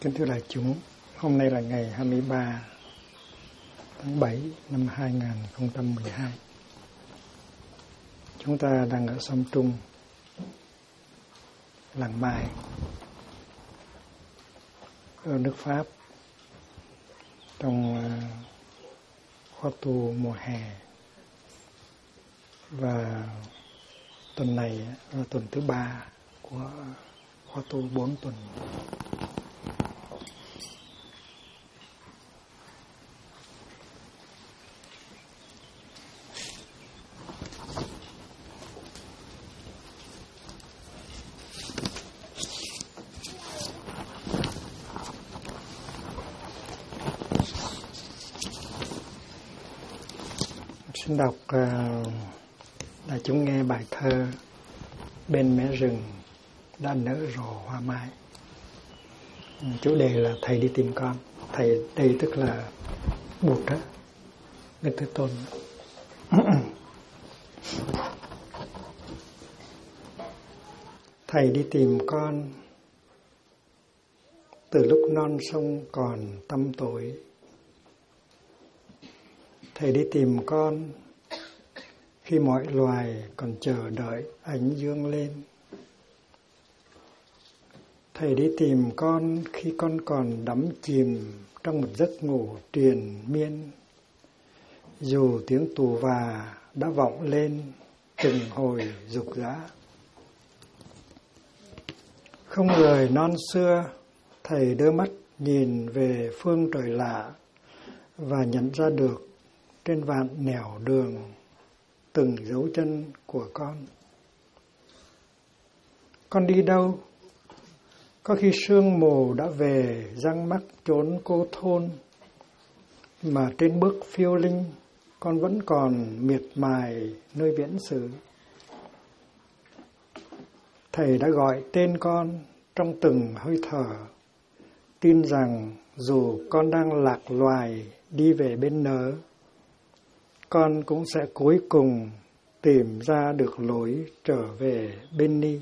Kính thưa đại chúng, hôm nay là ngày 23 tháng 7 năm 2012. Chúng ta đang ở Sông Trung, làng Mai, ở nước Pháp, trong khóa tu mùa hè. Và tuần này là tuần thứ 3 của khóa tu 4 tuần. Xin đọc đại chúng nghe bài thơ Bên mé rừng đã nở rộ hoa mai. Chủ đề là Thầy đi tìm con. Thầy đây tức là Bụt đó, Đức Thế Tôn. Thầy đi tìm con từ lúc non sông còn tăm tối. Thầy đi tìm con khi mọi loài còn chờ đợi ánh dương lên. Thầy đi tìm con khi con còn đắm chìm trong một giấc ngủ triền miên. Dù tiếng tù và đã vọng lên từng hồi rục rã. Không rời non xưa, thầy đưa mắt nhìn về phương trời lạ và nhận ra được trên vạn nẻo đường từng dấu chân của con. Con đi đâu? Có khi sương mù đã về răng mắc chốn cô thôn, mà trên bước phiêu linh con vẫn còn miệt mài nơi viễn xứ. Thầy đã gọi tên con trong từng hơi thở, tin rằng dù con đang lạc loài đi về bên nớ, con cũng sẽ cuối cùng tìm ra được lối trở về bên ni.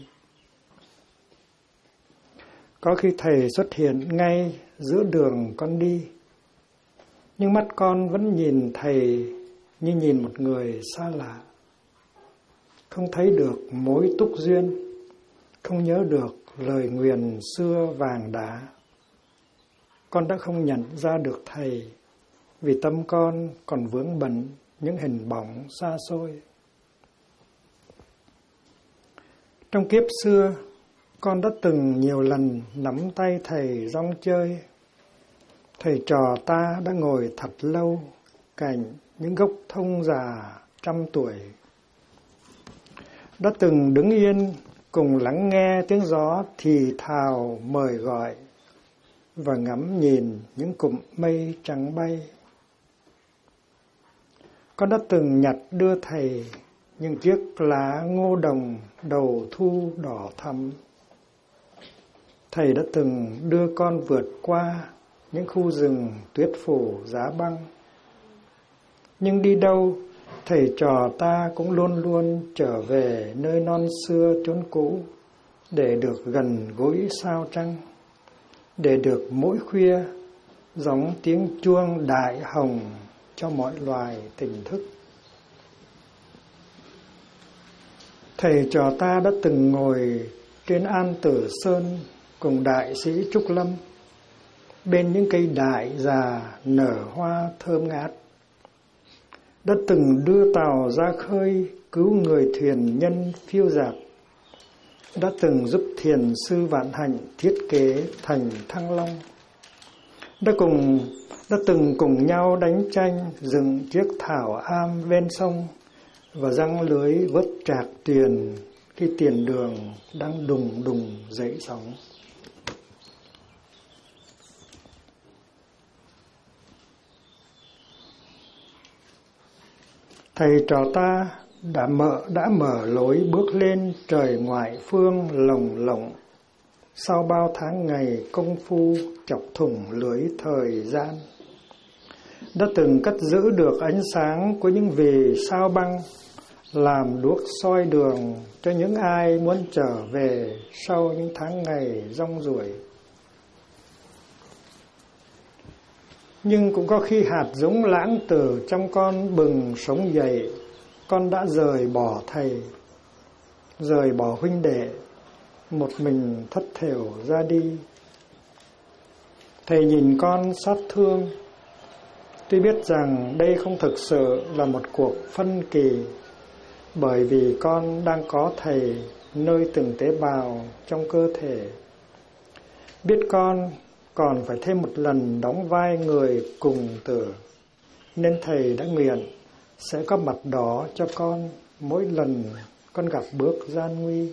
Có khi thầy xuất hiện ngay giữa đường con đi, nhưng mắt con vẫn nhìn thầy như nhìn một người xa lạ. Không thấy được mối túc duyên, không nhớ được lời nguyền xưa vàng đá. Con đã không nhận ra được thầy vì tâm con còn vướng bận những hình bóng xa xôi. Trong kiếp xưa, con đã từng nhiều lần nắm tay thầy rong chơi. Thầy trò ta đã ngồi thật lâu cạnh những gốc thông già trăm tuổi. Đã từng đứng yên cùng lắng nghe tiếng gió thì thào mời gọi và ngắm nhìn những cụm mây trắng bay. Con đã từng nhặt đưa thầy những chiếc lá ngô đồng đầu thu đỏ thắm. Thầy đã từng đưa con vượt qua những khu rừng tuyết phủ giá băng. Nhưng đi đâu, thầy trò ta cũng luôn luôn trở về nơi non xưa chốn cũ để được gần gũi sao trăng, để được mỗi khuya gióng tiếng chuông đại hồng cho mọi loài tỉnh thức. Thầy trò ta đã từng ngồi trên An Tử Sơn cùng đại sĩ Trúc Lâm, bên những cây đại già nở hoa thơm ngát. Đã từng đưa tàu ra khơi cứu người thuyền nhân phiêu dạt. Đã từng giúp thiền sư Vạn Hạnh thiết kế thành Thăng Long. Đã từng cùng nhau đánh tranh dựng chiếc thảo am ven sông và giăng lưới vớt trạc tiền khi tiền đường đang đùng đùng dậy sóng. Thầy trò ta đã mở lối bước lên trời ngoại phương lồng lộng sau bao tháng ngày công phu chọc thủng lưới thời gian. Đã từng cất giữ được ánh sáng của những vì sao băng làm đuốc soi đường cho những ai muốn trở về sau những tháng ngày rong ruổi. Nhưng cũng có khi hạt giống lãng từ trong con bừng sống dậy, con đã rời bỏ thầy, rời bỏ huynh đệ, một mình thất thểu ra đi. Thầy nhìn con xót thương, tuy biết rằng đây không thực sự là một cuộc phân kỳ, bởi vì con đang có thầy nơi từng tế bào trong cơ thể. Biết con còn phải thêm một lần đóng vai người cùng tử, nên thầy đã nguyện sẽ có mặt đó cho con mỗi lần con gặp bước gian nguy.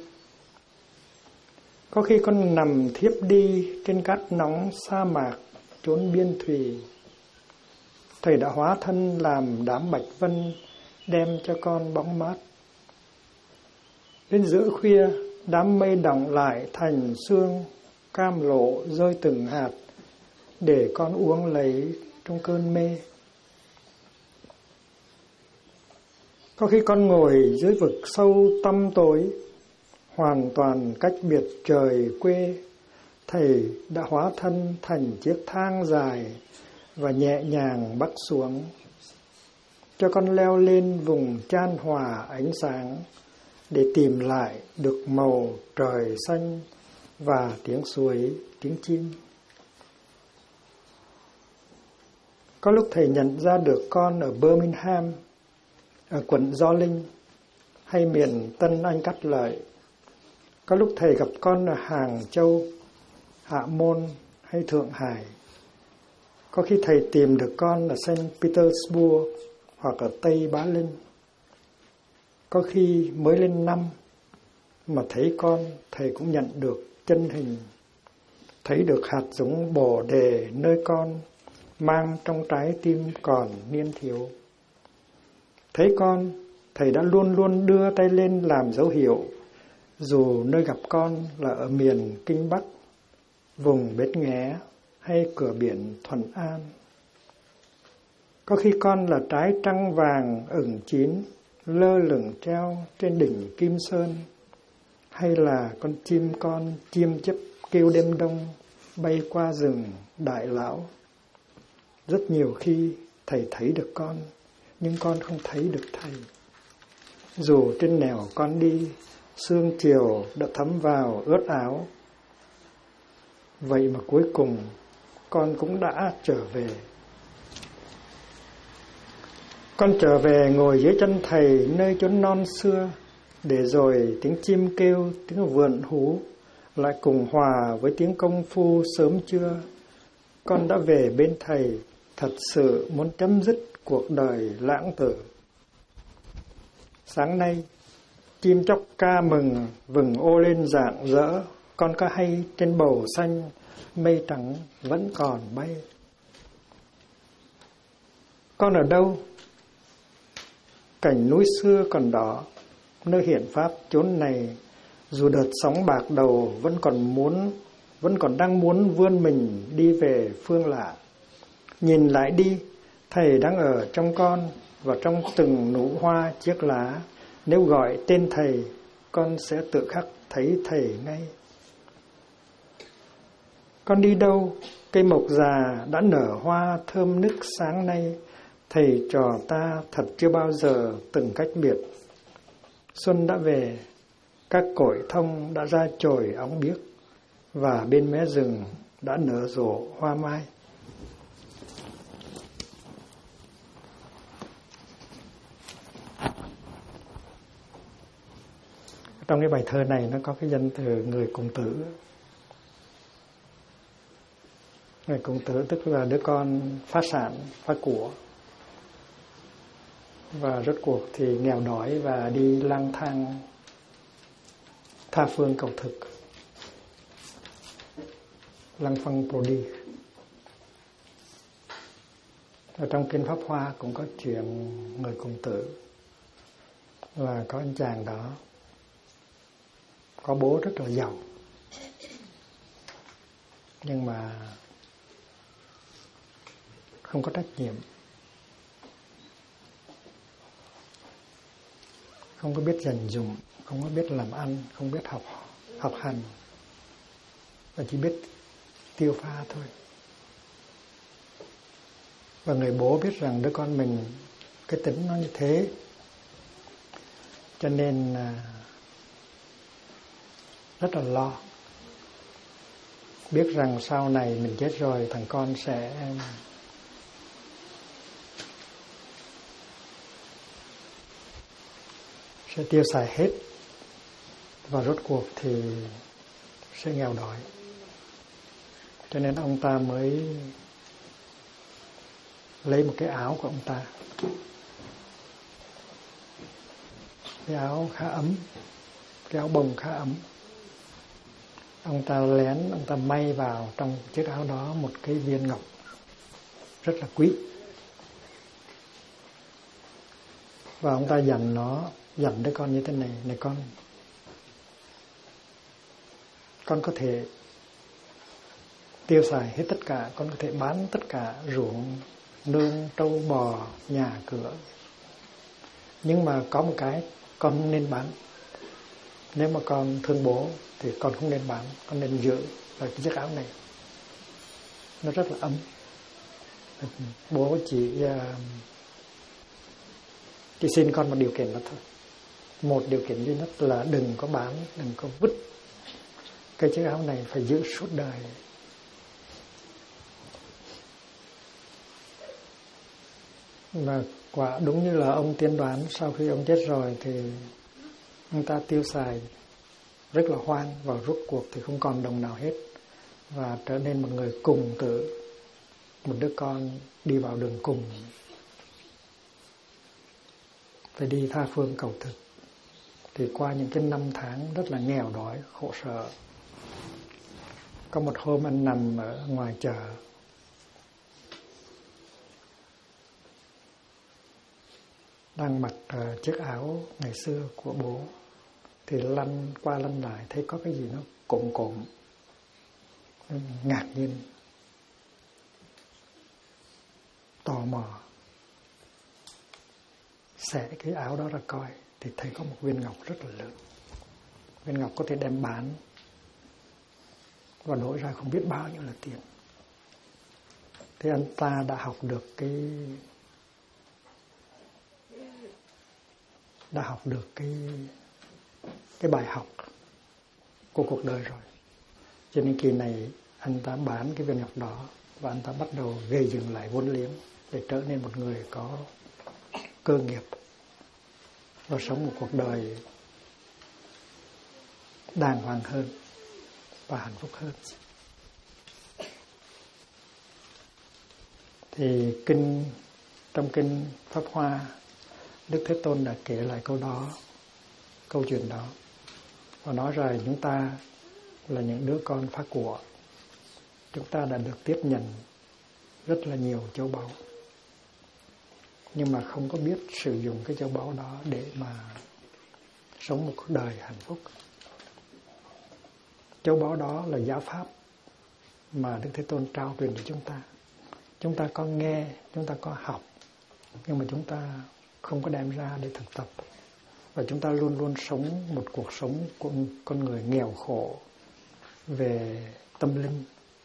Có khi con nằm thiếp đi trên cát nóng sa mạc chốn biên thùy, thầy đã hóa thân làm đám bạch vân đem cho con bóng mát. Đến giữa khuya, đám mây đọng lại thành sương cam lộ rơi từng hạt để con uống lấy trong cơn mê. Có khi con ngồi dưới vực sâu tăm tối, hoàn toàn cách biệt trời quê, thầy đã hóa thân thành chiếc thang dài và nhẹ nhàng bắt xuống, cho con leo lên vùng chan hòa ánh sáng để tìm lại được màu trời xanh và tiếng suối, tiếng chim. Có lúc thầy nhận ra được con ở Birmingham, ở quận Gio Linh hay miền Tân Anh Cát Lợi. Có lúc thầy gặp con ở Hàng Châu, Hạ Môn hay Thượng Hải. Có khi thầy tìm được con ở Saint Petersburg hoặc ở Tây Bá Linh. Có khi mới lên năm mà thấy con, thầy cũng nhận được chân hình, thấy được hạt giống bồ đề nơi con mang trong trái tim còn niên thiếu. Thấy con, thầy đã luôn luôn đưa tay lên làm dấu hiệu, dù nơi gặp con là ở miền Kinh Bắc, vùng Bến Nghé hay cửa biển Thuận An. Có khi con là trái trăng vàng ửng chín, lơ lửng treo trên đỉnh Kim Sơn, hay là con chim con chiêm chấp kêu đêm đông bay qua rừng Đại Lão. Rất nhiều khi thầy thấy được con, nhưng con không thấy được thầy. Dù trên nẻo con đi, sương chiều đã thấm vào ướt áo, vậy mà cuối cùng con cũng đã trở về. Con trở về ngồi dưới chân thầy nơi chốn non xưa, để rồi tiếng chim kêu, tiếng vượn hú lại cùng hòa với tiếng công phu sớm trưa. Con đã về bên thầy, thật sự muốn chấm dứt cuộc đời lãng tử. Sáng nay, chim chóc ca mừng, vừng ô lên rạng rỡ. Con có hay trên bầu xanh, mây trắng vẫn còn bay. Con ở đâu? Cảnh núi xưa còn đó, nơi hiện pháp chốn này, dù đợt sóng bạc đầu vẫn còn đang muốn vươn mình đi về phương lạ. Nhìn lại đi, thầy đang ở trong con và trong từng nụ hoa chiếc lá. Nếu gọi tên thầy, con sẽ tự khắc thấy thầy ngay. Con đi đâu? Cây mộc già đã nở hoa thơm nức sáng nay. Thầy trò ta thật chưa bao giờ từng cách biệt. Xuân đã về, các cội thông đã ra chồi óng biếc, và bên mé rừng đã nở rộ hoa mai. Trong cái bài thơ này nó có cái danh từ người cùng tử. Người cùng tử tức là đứa con phá sản, phá của. Và rốt cuộc thì nghèo đói và đi lang thang tha phương cầu thực. Lăng phăng pro đi. Ở trong kinh Pháp Hoa cũng có chuyện người cùng tử, là có anh chàng đó có bố rất là giàu, nhưng mà không có trách nhiệm, không có biết dành dụm, không có biết làm ăn, không biết học hành, và chỉ biết tiêu pha thôi. Và người bố biết rằng đứa con mình cái tính nó như thế, cho nên rất là lo. Biết rằng sau này mình chết rồi thằng con sẽ tiêu xài hết, và rốt cuộc thì sẽ nghèo đói. Cho nên ông ta mới lấy một cái áo của ông ta, cái áo khá ấm, cái áo bông khá ấm. Ông ta lén, ông ta may vào trong chiếc áo đó một cái viên ngọc rất là quý. Và ông ta dặn đứa con như thế này: này con có thể tiêu xài hết tất cả, con có thể bán tất cả ruộng nương trâu bò nhà cửa, nhưng mà có một cái con không nên bán. Nếu mà con thương bố thì con không nên bán, con nên giữ lại cái chiếc áo này, nó rất là ấm. Bố chỉ xin con một điều kiện đó thôi, một điều kiện duy nhất là đừng có bán, đừng có vứt cái chiếc áo này, phải giữ suốt đời. Và quả đúng như là ông tiên đoán, sau khi ông chết rồi thì ông ta tiêu xài rất là hoang, và rốt cuộc thì không còn đồng nào hết, và trở nên một người cùng tử, một đứa con đi vào đường cùng, phải đi tha phương cầu thực. Thì qua những cái năm tháng rất là nghèo đói, khổ sở, có một hôm anh nằm ở ngoài chợ, đang mặc chiếc áo ngày xưa của bố, thì lăn qua lăn lại thấy có cái gì nó cộm, ngạc nhiên, tò mò, xẻ cái áo đó ra coi, thì thấy có một viên ngọc rất là lớn. Viên ngọc có thể đem bán và đổi ra không biết bao nhiêu là tiền. Thì anh ta đã học được cái bài học của cuộc đời rồi. Cho nên kỳ này anh ta bán cái viên ngọc đó, và anh ta bắt đầu gây dựng lại vốn liếng để trở nên một người có cơ nghiệp và sống một cuộc đời đàng hoàng hơn và hạnh phúc hơn. Thì trong kinh Pháp Hoa, Đức Thế Tôn đã kể lại câu chuyện đó, và nói rằng chúng ta là những đứa con phá của, chúng ta đã được tiếp nhận rất là nhiều châu báu, nhưng mà không có biết sử dụng cái châu báu đó để mà sống một cuộc đời hạnh phúc. Châu báu đó là giáo pháp mà Đức Thế Tôn trao truyền cho chúng ta. Chúng ta có nghe, chúng ta có học, nhưng mà chúng ta không có đem ra để thực tập. Và chúng ta luôn luôn sống một cuộc sống của con người nghèo khổ về tâm linh.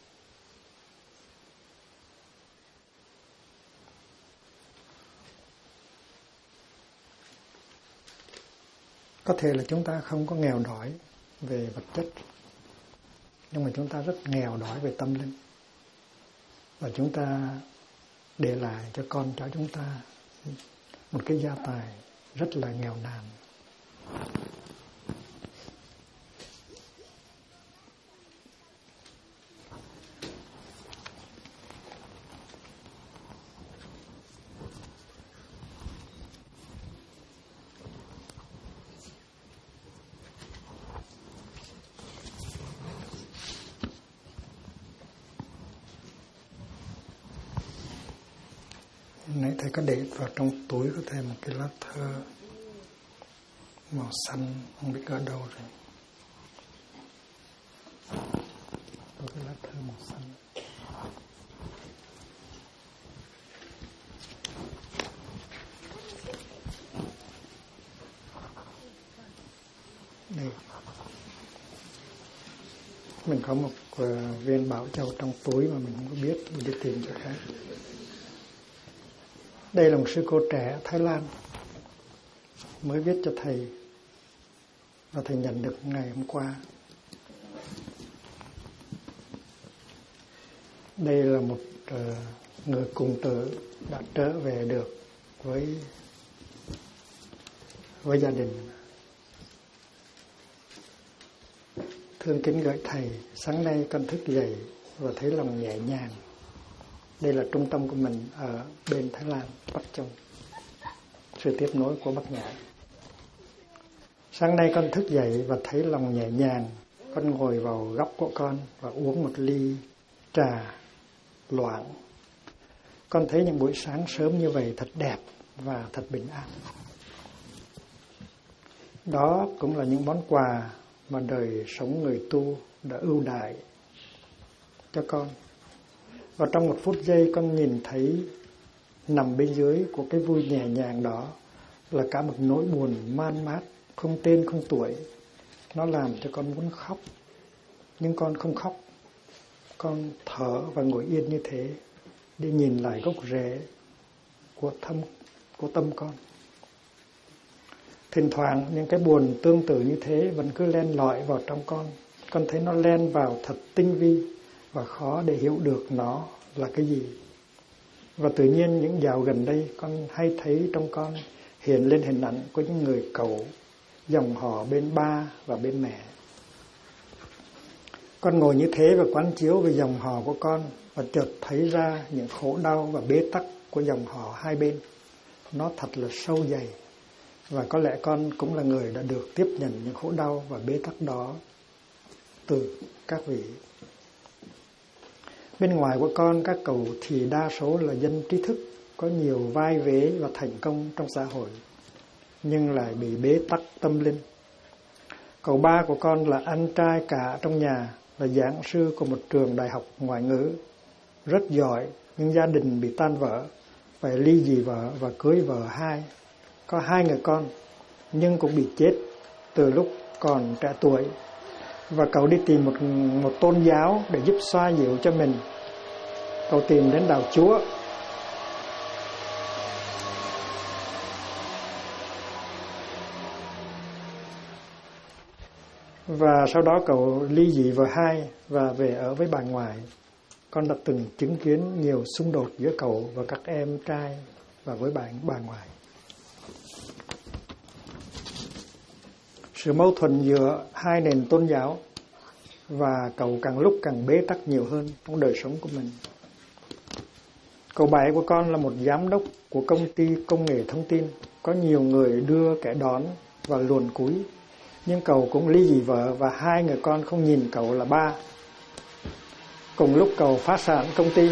Có thể là chúng ta không có nghèo đói về vật chất, nhưng mà chúng ta rất nghèo đói về tâm linh. Và chúng ta để lại cho con cháu chúng ta một cái gia tài rất là nghèo nàn. Nãy thầy có để vào trong túi của thầy một cái lá thơ màu xanh, không biết ở đâu rồi. Có cái lá thơ màu xanh. Đây. Mình có một viên bảo châu trong túi mà mình không có biết, mình đi tìm chỗ khác. Đây là một sư cô trẻ ở Thái Lan mới viết cho thầy, và thầy nhận được ngày hôm qua. Đây là một người cùng tử đã trở về được với gia đình. Thương kính gửi thầy, sáng nay con thức dậy và thấy lòng nhẹ nhàng. Đây là trung tâm của mình ở bên Thái Lan, Bắc Châu, sự tiếp nối của Bắc Nhã. Sáng nay con thức dậy và thấy lòng nhẹ nhàng. Con ngồi vào góc của con và uống một ly trà loãng. Con thấy những buổi sáng sớm như vậy thật đẹp và thật bình an. Đó cũng là những món quà mà đời sống người tu đã ưu đãi cho con. Và trong một phút giây con nhìn thấy nằm bên dưới của cái vui nhẹ nhàng đó là cả một nỗi buồn man mát, không tên không tuổi. Nó làm cho con muốn khóc, nhưng con không khóc. Con thở và ngồi yên như thế để nhìn lại gốc rễ của tâm con. Thỉnh thoảng những cái buồn tương tự như thế vẫn cứ len lỏi vào trong con. Con thấy nó len vào thật tinh vi và khó để hiểu được nó là cái gì. Và tự nhiên những dạo gần đây con hay thấy trong con hiện lên hình ảnh của những người cậu, dòng họ bên ba và bên mẹ. Con ngồi như thế và quán chiếu về dòng họ của con và chợt thấy ra những khổ đau và bế tắc của dòng họ hai bên. Nó thật là sâu dày. Và có lẽ con cũng là người đã được tiếp nhận những khổ đau và bế tắc đó từ các vị. Bên ngoài của con, các cậu thì đa số là dân trí thức, có nhiều vai vế và thành công trong xã hội, nhưng lại bị bế tắc tâm linh. Cậu ba của con là anh trai cả trong nhà, là giảng sư của một trường đại học ngoại ngữ, rất giỏi, nhưng gia đình bị tan vỡ, phải ly dị vợ và cưới vợ hai. Có 2 người con, nhưng cũng bị chết từ lúc còn trẻ tuổi. Và cậu đi tìm một tôn giáo để giúp xoa dịu cho mình. Cậu tìm đến đạo Chúa. Và sau đó cậu ly dị vợ hai và về ở với bà ngoại. Con đã từng chứng kiến nhiều xung đột giữa cậu và các em trai và với bà ngoại. Sự mâu thuẫn giữa hai nền tôn giáo, và cậu càng lúc càng bế tắc nhiều hơn trong đời sống của mình. Cậu bảy của con là một giám đốc của công ty công nghệ thông tin, có nhiều người đưa kẻ đón và luồn cúi, nhưng cậu cũng ly dị vợ và 2 người con không nhìn cậu là ba. Cùng lúc cậu phá sản công ty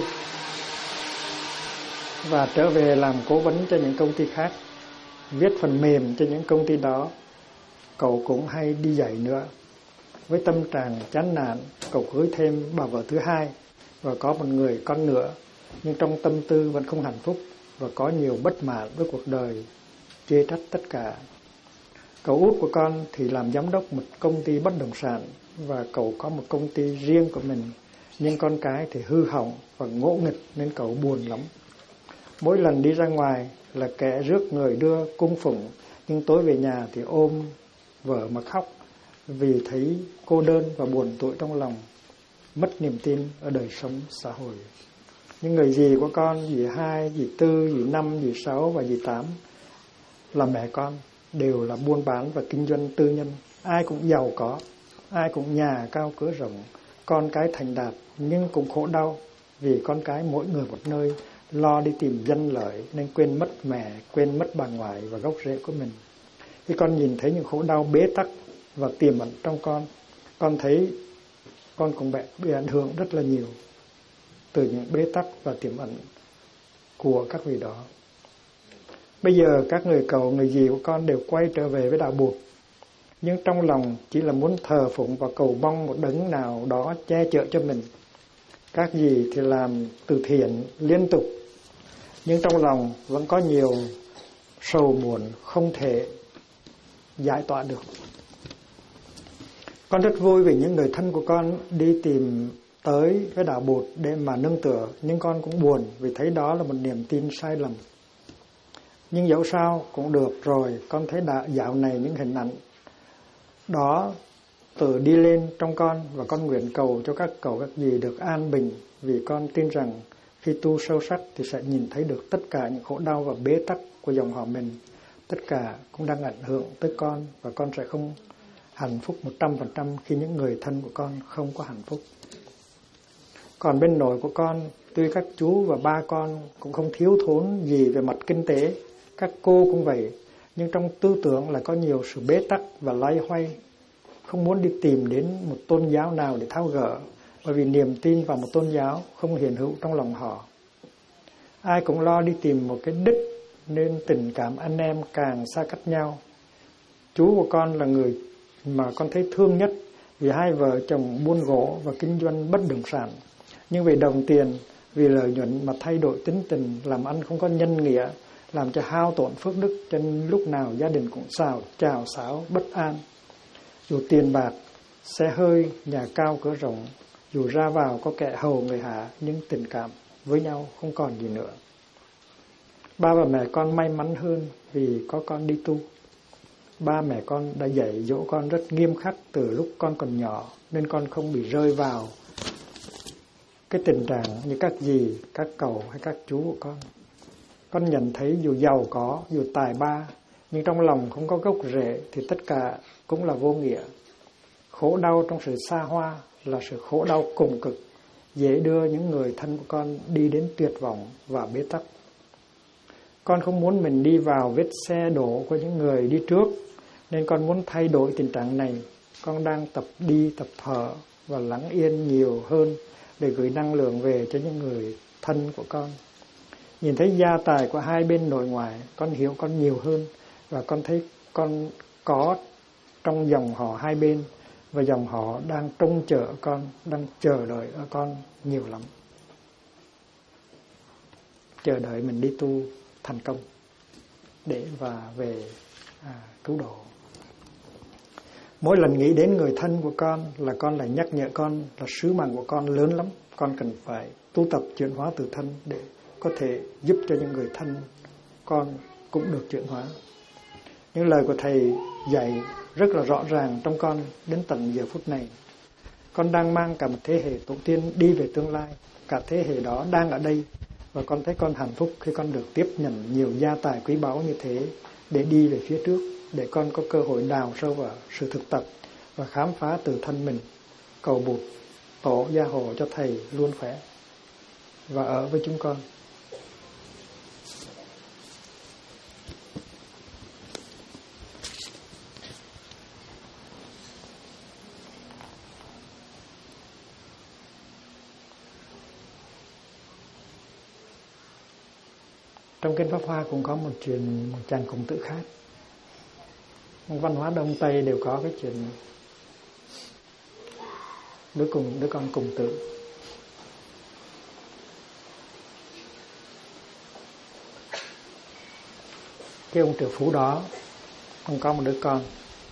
và trở về làm cố vấn cho những công ty khác, viết phần mềm cho những công ty đó. Cậu cũng hay đi dạy nữa. Với tâm trạng chán nản, cậu cưới thêm bà vợ thứ hai và có một người con nữa, nhưng trong tâm tư vẫn không hạnh phúc và có nhiều bất mãn với cuộc đời, chê trách tất cả. Cậu út của con thì làm giám đốc một công ty bất động sản và cậu có một công ty riêng của mình, nhưng con cái thì hư hỏng và ngỗ nghịch nên cậu buồn lắm. Mỗi lần đi ra ngoài là kẻ rước người đưa cung phụng, nhưng tối về nhà thì ôm vợ mà khóc vì thấy cô đơn và buồn tủi trong lòng, mất niềm tin ở đời sống xã hội. Những người dì của con, dì 2, dì 4, dì 5, dì 6 và dì 8 là mẹ con, đều là buôn bán và kinh doanh tư nhân. Ai cũng giàu có, ai cũng nhà cao cửa rộng, con cái thành đạt, nhưng cũng khổ đau vì con cái mỗi người một nơi, lo đi tìm danh lợi nên quên mất mẹ, quên mất bà ngoại và gốc rễ của mình. Khi con nhìn thấy những khổ đau bế tắc và tiềm ẩn trong con thấy con cũng bị ảnh hưởng rất là nhiều từ những bế tắc và tiềm ẩn của các vị đó. Bây giờ các người cậu, người dì của con đều quay trở về với đạo Bụt, nhưng trong lòng chỉ là muốn thờ phụng và cầu mong một đấng nào đó che chở cho mình. Các dì thì làm từ thiện liên tục, nhưng trong lòng vẫn có nhiều sầu muộn không thể giải tỏa được. Con rất vui vì những người thân của con đi tìm tới với đạo Bụt để mà nương tựa, nhưng con cũng buồn vì thấy đó là một niềm tin sai lầm. Nhưng dẫu sao cũng được rồi, con thấy dạo này những hình ảnh đó tự đi lên trong con, và con nguyện cầu cho các cậu các dì được an bình, vì con tin rằng khi tu sâu sắc thì sẽ nhìn thấy được tất cả những khổ đau và bế tắc của dòng họ mình. Tất cả cũng đang ảnh hưởng tới con, và con sẽ không hạnh phúc 100% khi những người thân của con không có hạnh phúc. Còn bên nội của con, tuy các chú và ba con cũng không thiếu thốn gì về mặt kinh tế, các cô cũng vậy, nhưng trong tư tưởng là có nhiều sự bế tắc và loay hoay, không muốn đi tìm đến một tôn giáo nào để tháo gỡ, bởi vì niềm tin vào một tôn giáo không hiện hữu trong lòng họ. Ai cũng lo đi tìm một cái đích, nên tình cảm anh em càng xa cách nhau. Chú của con là người mà con thấy thương nhất, vì hai vợ chồng buôn gỗ và kinh doanh bất động sản. Nhưng vì đồng tiền, vì lợi nhuận mà thay đổi tính tình, làm ăn không có nhân nghĩa, làm cho hao tổn phước đức, cho nên lúc nào gia đình cũng chào xáo, bất an. Dù tiền bạc, xe hơi, nhà cao cửa rộng, dù ra vào có kẻ hầu người hạ, nhưng tình cảm với nhau không còn gì nữa. Ba và mẹ con may mắn hơn vì có con đi tu. Ba mẹ con đã dạy dỗ con rất nghiêm khắc từ lúc con còn nhỏ, nên con không bị rơi vào cái tình trạng như các dì, các cậu hay các chú của con. Con nhận thấy dù giàu có, dù tài ba, nhưng trong lòng không có gốc rễ thì tất cả cũng là vô nghĩa. Khổ đau trong sự xa hoa là sự khổ đau cùng cực, dễ đưa những người thân của con đi đến tuyệt vọng và bế tắc. Con không muốn mình đi vào vết xe đổ của những người đi trước, nên con muốn thay đổi tình trạng này. Con đang tập đi, tập thở và lắng yên nhiều hơn để gửi năng lượng về cho những người thân của con. Nhìn thấy gia tài của hai bên nội ngoại, con hiểu con nhiều hơn, và con thấy con có trong dòng họ hai bên, và dòng họ đang trông chờ con, đang chờ đợi ở con nhiều lắm. Chờ đợi mình đi tu thành công để và về cứu độ. Mỗi lần nghĩ đến người thân của con lại nhắc nhở con là sứ mạng của con lớn lắm. Con cần phải tu tập chuyển hóa tự thân để có thể giúp cho những người thân con cũng được chuyển hóa. Những lời của Thầy dạy rất là rõ ràng trong con đến tận giờ phút này. Con đang mang cả một thế hệ tổ tiên đi về tương lai. Cả thế hệ đó đang ở đây, và con thấy con hạnh phúc khi con được tiếp nhận nhiều gia tài quý báu như thế để đi về phía trước, để con có cơ hội đào sâu vào sự thực tập và khám phá từ thân mình. Cầu Bụt Tổ gia hộ cho Thầy luôn khỏe và ở với chúng con. Trong Kinh Pháp Hoa cũng có một chàng cùng tự khác. Văn hóa Đông Tây đều có cái chuyện đứa con cùng tự. Cái ông triệu phú đó, ông có một đứa con.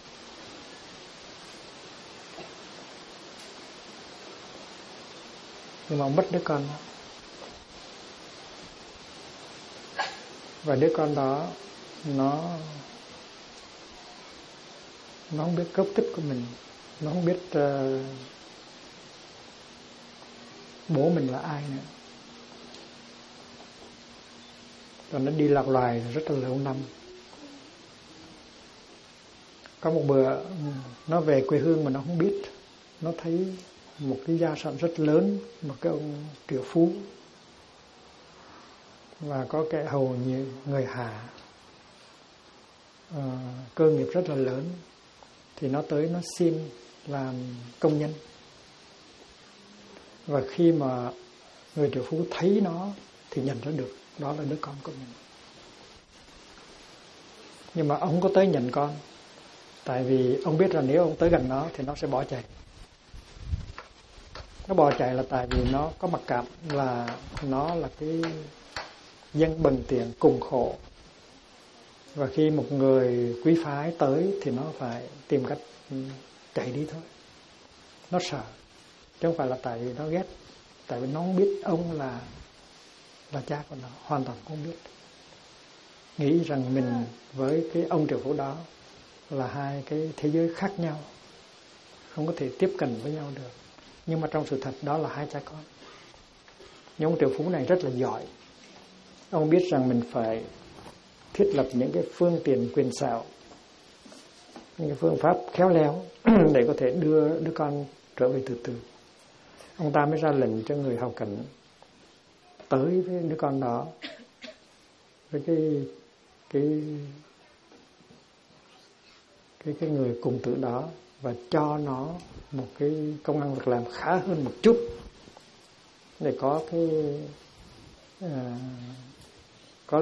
Nhưng mà ông mất đứa con đó. Và đứa con đó nó không biết gốc tích của mình, nó không biết bố mình là ai nữa. Và nó đi lạc loài rất là lâu năm. Có một bữa nó về quê hương mà nó không biết. Nó thấy một cái gia sản rất lớn, một cái ông triệu phú, và có kẻ hầu như người Hà, cơ nghiệp rất là lớn. Thì nó tới nó xin làm công nhân. Và khi mà người triệu phú thấy nó thì nhận ra được đó là đứa con của mình. Nhưng mà ông có tới nhận con, tại vì ông biết là nếu ông tới gần nó thì nó sẽ bỏ chạy. Nó bỏ chạy là tại vì nó có mặc cảm là nó là cái dân bần tiền cùng khổ. Và khi một người quý phái tới thì nó phải tìm cách chạy đi thôi. Nó sợ, chứ không phải là tại vì nó ghét. Tại vì nó không biết ông là cha của nó, hoàn toàn không biết. nghĩ rằng mình với cái ông triệu phú đó là hai cái thế giới khác nhau, không có thể tiếp cận với nhau được. Nhưng mà trong sự thật đó là hai cha con. Nhưng ông triệu phú này rất là giỏi. Ông biết rằng mình phải thiết lập những cái phương tiện quyền xảo, những cái phương pháp khéo léo để có thể đưa đứa con trở về từ từ. Ông ta mới ra lệnh cho người hầu cận tới với đứa con đó, với cái người cùng tử đó, và cho nó một cái công ăn việc làm khá hơn một chút để có cái có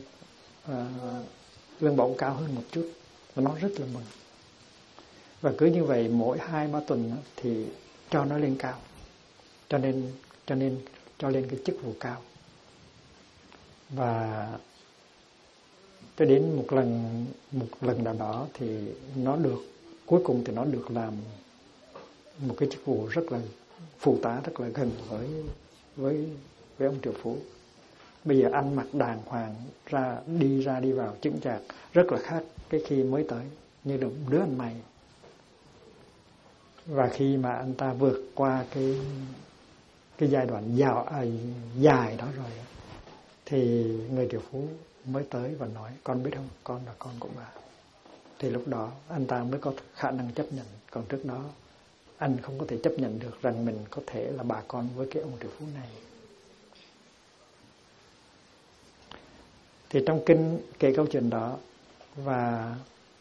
lương bổng cao hơn một chút. Và nó rất là mừng. Và cứ như vậy mỗi 2-3 tuần thì cho nó lên cao, cho nên cho lên cái chức vụ cao. Và cho đến một lần nào đó thì nó được, cuối cùng thì nó được làm một cái chức vụ rất là phụ tá, rất là gần với ông triệu phú. Bây giờ ăn mặc đàng hoàng, đi vào chững chạc, rất là khác cái khi mới tới, như là đứa anh mày. Và khi mà anh ta vượt qua cái giai đoạn dài đó rồi, thì người triệu phú mới tới và nói: con biết không, con là con của bà. Thì lúc đó anh ta mới có khả năng chấp nhận. Còn trước đó anh không có thể chấp nhận được rằng mình có thể là bà con với cái ông triệu phú này. Thì trong kinh kể câu chuyện đó, và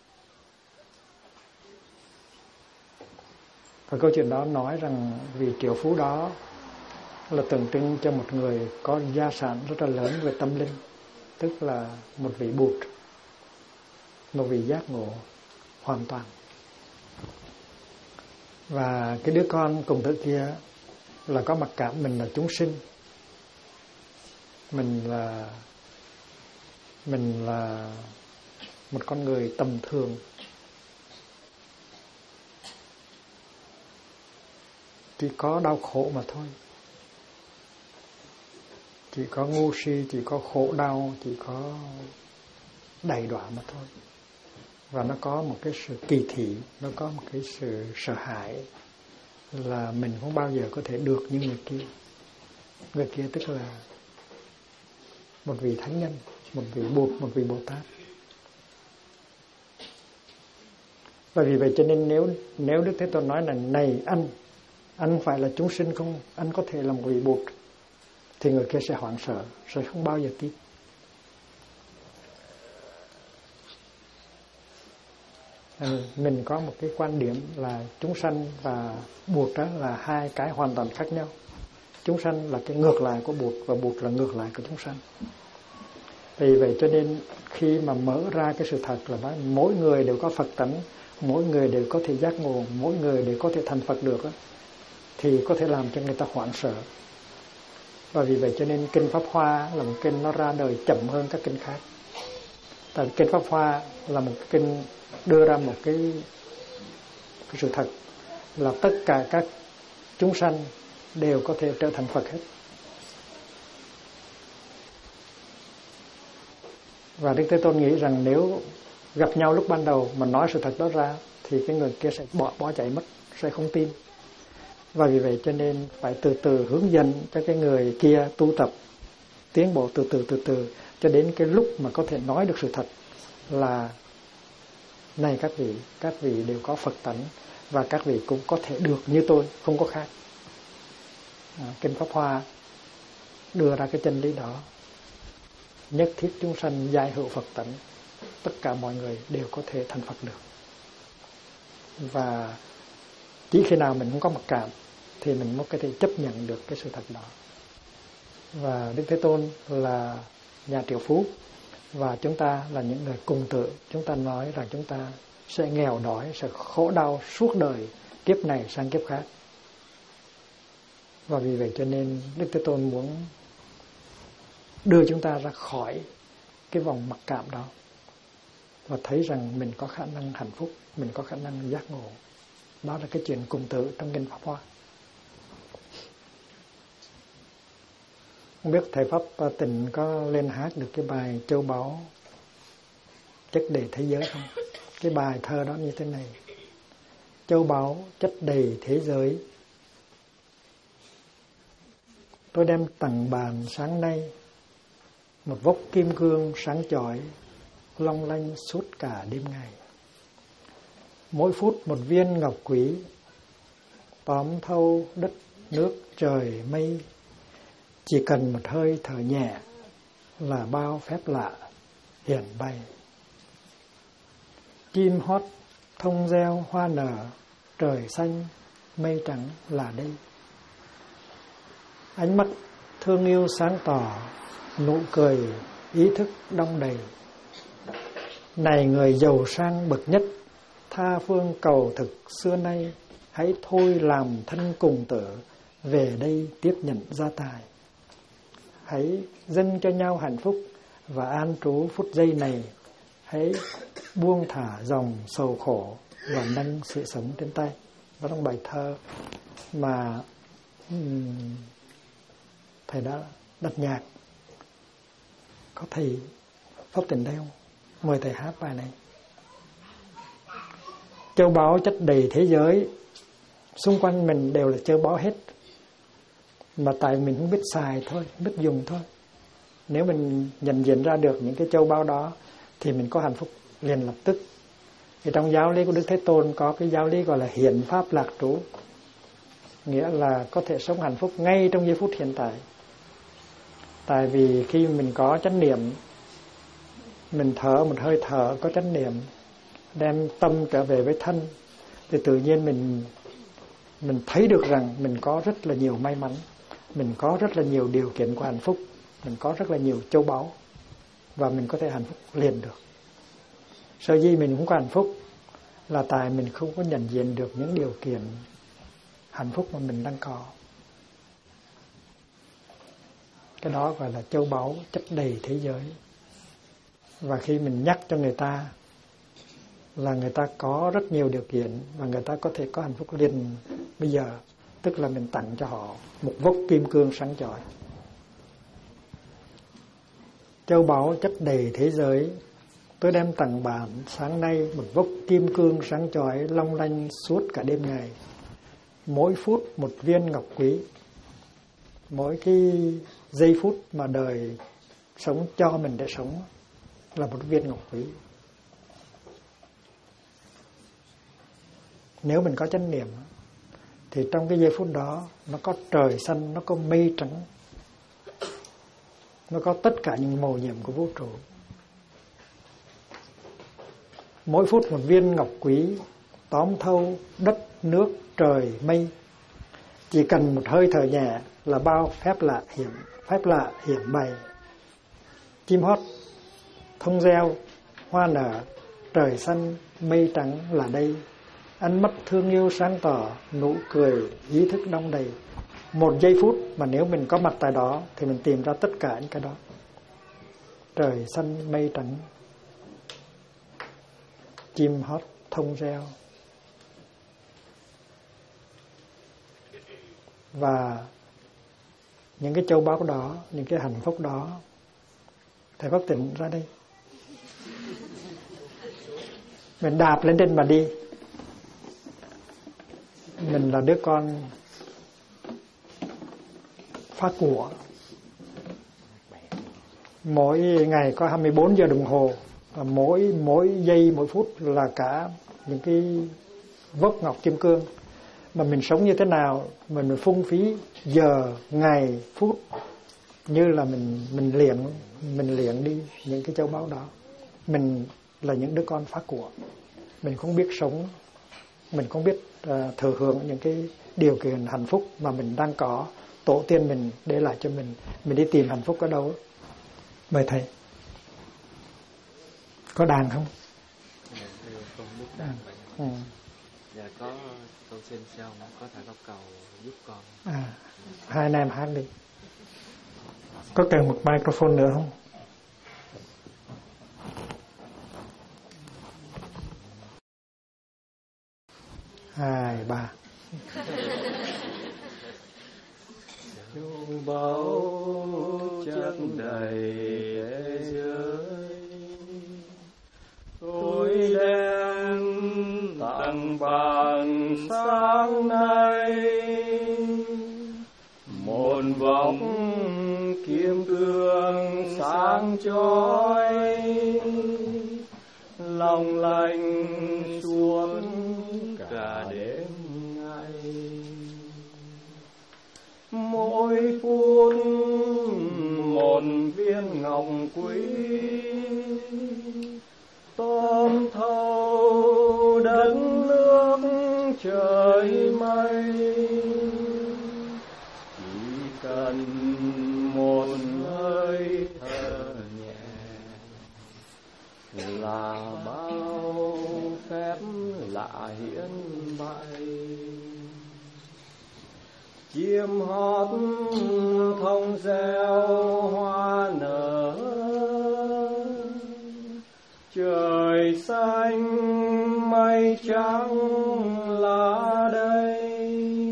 câu chuyện đó nói rằng vì triệu phú đó là tượng trưng cho một người có gia sản rất là lớn về tâm linh, tức là một vị Bụt, một vị giác ngộ hoàn toàn. Và cái đứa con cùng tử kia là có mặc cảm mình là chúng sinh, mình là một con người tầm thường, chỉ có đau khổ mà thôi, chỉ có ngu si, chỉ có khổ đau, chỉ có đầy đọa mà thôi. Và nó có một cái sự kỳ thị, nó có một cái sự sợ hãi là mình không bao giờ có thể được như người kia. Người kia tức là một vị thánh nhân, một vị Bụt, một vị Bồ Tát. Và vì vậy cho nên nếu Đức Thế Tôn nói là này anh phải là chúng sinh không, anh có thể là một vị Bụt, thì người kia sẽ hoảng sợ, sẽ không bao giờ tin. Mình có một cái quan điểm là chúng sanh và Bụt đó là hai cái hoàn toàn khác nhau. Chúng sanh là cái ngược lại của Bụt, và Bụt là ngược lại của chúng sanh. Vì vậy cho nên khi mà mở ra cái sự thật là nói mỗi người đều có Phật tánh, mỗi người đều có thể giác ngộ, mỗi người đều có thể thành Phật được đó, thì có thể làm cho người ta hoảng sợ. Và vì vậy cho nên kinh Pháp Hoa là một kinh nó ra đời chậm hơn các kinh khác. Tại kinh Pháp Hoa là một kinh đưa ra một cái sự thật là tất cả các chúng sanh đều có thể trở thành Phật hết. Và Đức Thế Tôn nghĩ rằng nếu gặp nhau lúc ban đầu mà nói sự thật đó ra thì cái người kia sẽ bỏ chạy mất, sẽ không tin. Và vì vậy cho nên phải từ từ hướng dẫn cho cái người kia tu tập, tiến bộ từ từ cho đến cái lúc mà có thể nói được sự thật là này các vị đều có Phật tánh, và các vị cũng có thể được như tôi, không có khác. Kinh Pháp Hoa đưa ra cái chân lý đó. Nhất thiết chúng sanh giai hữu Phật tánh, tất cả mọi người đều có thể thành Phật được. Và chỉ khi nào mình không có mặc cảm thì mình mới có thể chấp nhận được cái sự thật đó. Và Đức Thế Tôn là nhà triệu phú, và chúng ta là những người cùng tử. Chúng ta nói rằng chúng ta sẽ nghèo đói, sẽ khổ đau suốt đời, kiếp này sang kiếp khác. Và vì vậy cho nên Đức Thế Tôn muốn đưa chúng ta ra khỏi cái vòng mặc cảm đó, và thấy rằng mình có khả năng hạnh phúc, mình có khả năng giác ngộ. Đó là cái chuyện cùng tử trong kinh Pháp Hoa. Không biết thầy Pháp Tịnh có lên hát được cái bài Châu Báu chất đầy thế giới không? Cái bài thơ đó như thế này: châu báu chất đầy thế giới, tôi đem tặng bạn sáng nay, một vốc kim cương sáng chói long lanh suốt cả đêm ngày. Mỗi phút một viên ngọc quý, tóm thâu đất nước trời mây. Chỉ cần một hơi thở nhẹ là bao phép lạ hiển bay. Chim hót thông reo hoa nở, trời xanh mây trắng là đây. Ánh mắt thương yêu sáng tỏ, nụ cười ý thức đong đầy. Này người giàu sang bậc nhất, tha phương cầu thực xưa nay, hãy thôi làm thân cùng tử, về đây tiếp nhận gia tài. Hãy dâng cho nhau hạnh phúc và an trú phút giây này. Hãy buông thả dòng sầu khổ và nâng sự sống trên tay. Đó là bài thơ mà thầy đã đặt nhạc. Có thầy Pháp Tịnh đây không? Mời thầy hát bài này. Châu báu chất đầy thế giới, xung quanh mình đều là châu báu hết, mà tại mình không biết xài thôi, biết dùng thôi. Nếu mình nhận diện ra được những cái châu báu đó thì mình có hạnh phúc liền lập tức. Thì trong giáo lý của Đức Thế Tôn có cái giáo lý gọi là hiện pháp lạc trú, nghĩa là có thể sống hạnh phúc ngay trong giây phút hiện tại. Tại vì khi mình có chánh niệm, mình thở một hơi thở có chánh niệm, đem tâm trở về với thân, thì tự nhiên mình thấy được rằng mình có rất là nhiều may mắn, mình có rất là nhiều điều kiện của hạnh phúc, mình có rất là nhiều châu báu, và mình có thể hạnh phúc liền được. Sở dĩ mình không có hạnh phúc là tại mình không có nhận diện được những điều kiện hạnh phúc mà mình đang có. Cái đó gọi là châu báu chất đầy thế giới. Và khi mình nhắc cho người ta là người ta có rất nhiều điều kiện và người ta có thể có hạnh phúc liền bây giờ, tức là mình tặng cho họ một vốc kim cương sáng chói. Châu báu chất đầy thế giới, tôi đem tặng bạn sáng nay một vốc kim cương sáng chói long lanh suốt cả đêm ngày. Mỗi phút một viên ngọc quý. Mỗi cái giây phút mà đời sống cho mình để sống là một viên ngọc quý. Nếu mình có chánh niệm thì trong cái giây phút đó nó có trời xanh, nó có mây trắng, nó có tất cả những màu nhiệm của vũ trụ. Mỗi phút một viên ngọc quý, tóm thâu đất nước trời mây. Chỉ cần một hơi thở nhẹ là bao phép lạ hiển bày. Chim hót thông reo hoa nở, trời xanh mây trắng là đây. Ánh mắt thương yêu sáng tỏ, nụ cười ý thức đong đầy. Một giây phút mà nếu mình có mặt tại đó thì mình tìm ra tất cả những cái đó. Trời xanh mây trắng, chim hót thông reo. Và những cái châu báu đó, những cái hạnh phúc đó, thầy Pháp Tịnh ra đây. Mình đạp lên trên mà đi. Mình là đứa con phá của. Mỗi ngày có 24 giờ đồng hồ, và mỗi giây mỗi phút là cả những cái vốc ngọc kim cương. Mà mình sống như thế nào, mình phung phí giờ, ngày, phút, như là mình luyện đi những cái châu báu đó. Mình là những đứa con phá của. Mình không biết sống, mình không biết thừa hưởng những cái điều kiện hạnh phúc mà mình đang có, tổ tiên mình để lại cho mình. Mình đi tìm hạnh phúc ở đâu? Mời thầy. Có đàn không? Con biết đàn. Dạ có, con xin sao có thể có cầu giúp con. Hai anh em hát đi. Có cần một microphone nữa không? 2, 3. Châu báu chất đầy thế giới, bóng kim cương sáng chói, long lanh suốt cả đêm ngày. Mỗi phút một viên ngọc quý, tóm thâu đất nước trời mây. Chỉ cần một hơi thở nhẹ là bao phép lạ hiển bày. Chim hót thông reo hoa nở, trời xanh mây trắng lá đầy.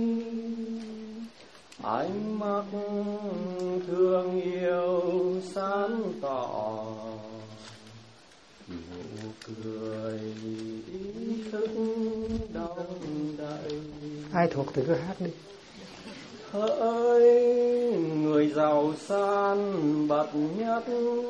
Ánh mắt thương yêu sáng tỏ, nụ cười ý thức đong đầy. Ai thuộc thì cứ hát đi. Hỡi người giàu sang bậc nhất,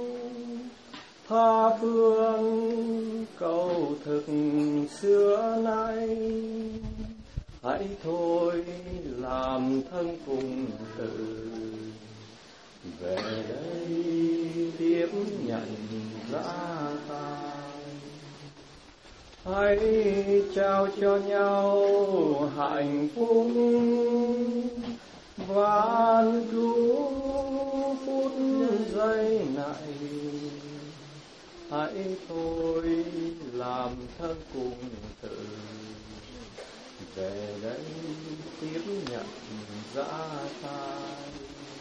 tha phương cầu thực xưa nay. Hãy thôi làm thân cùng tử, về đây tiếp nhận giá tài. Hãy trao cho nhau hạnh phúc, van cứu phút giây này. Hãy thôi làm thân cùng tử, về đây tiếp nhận giá tài.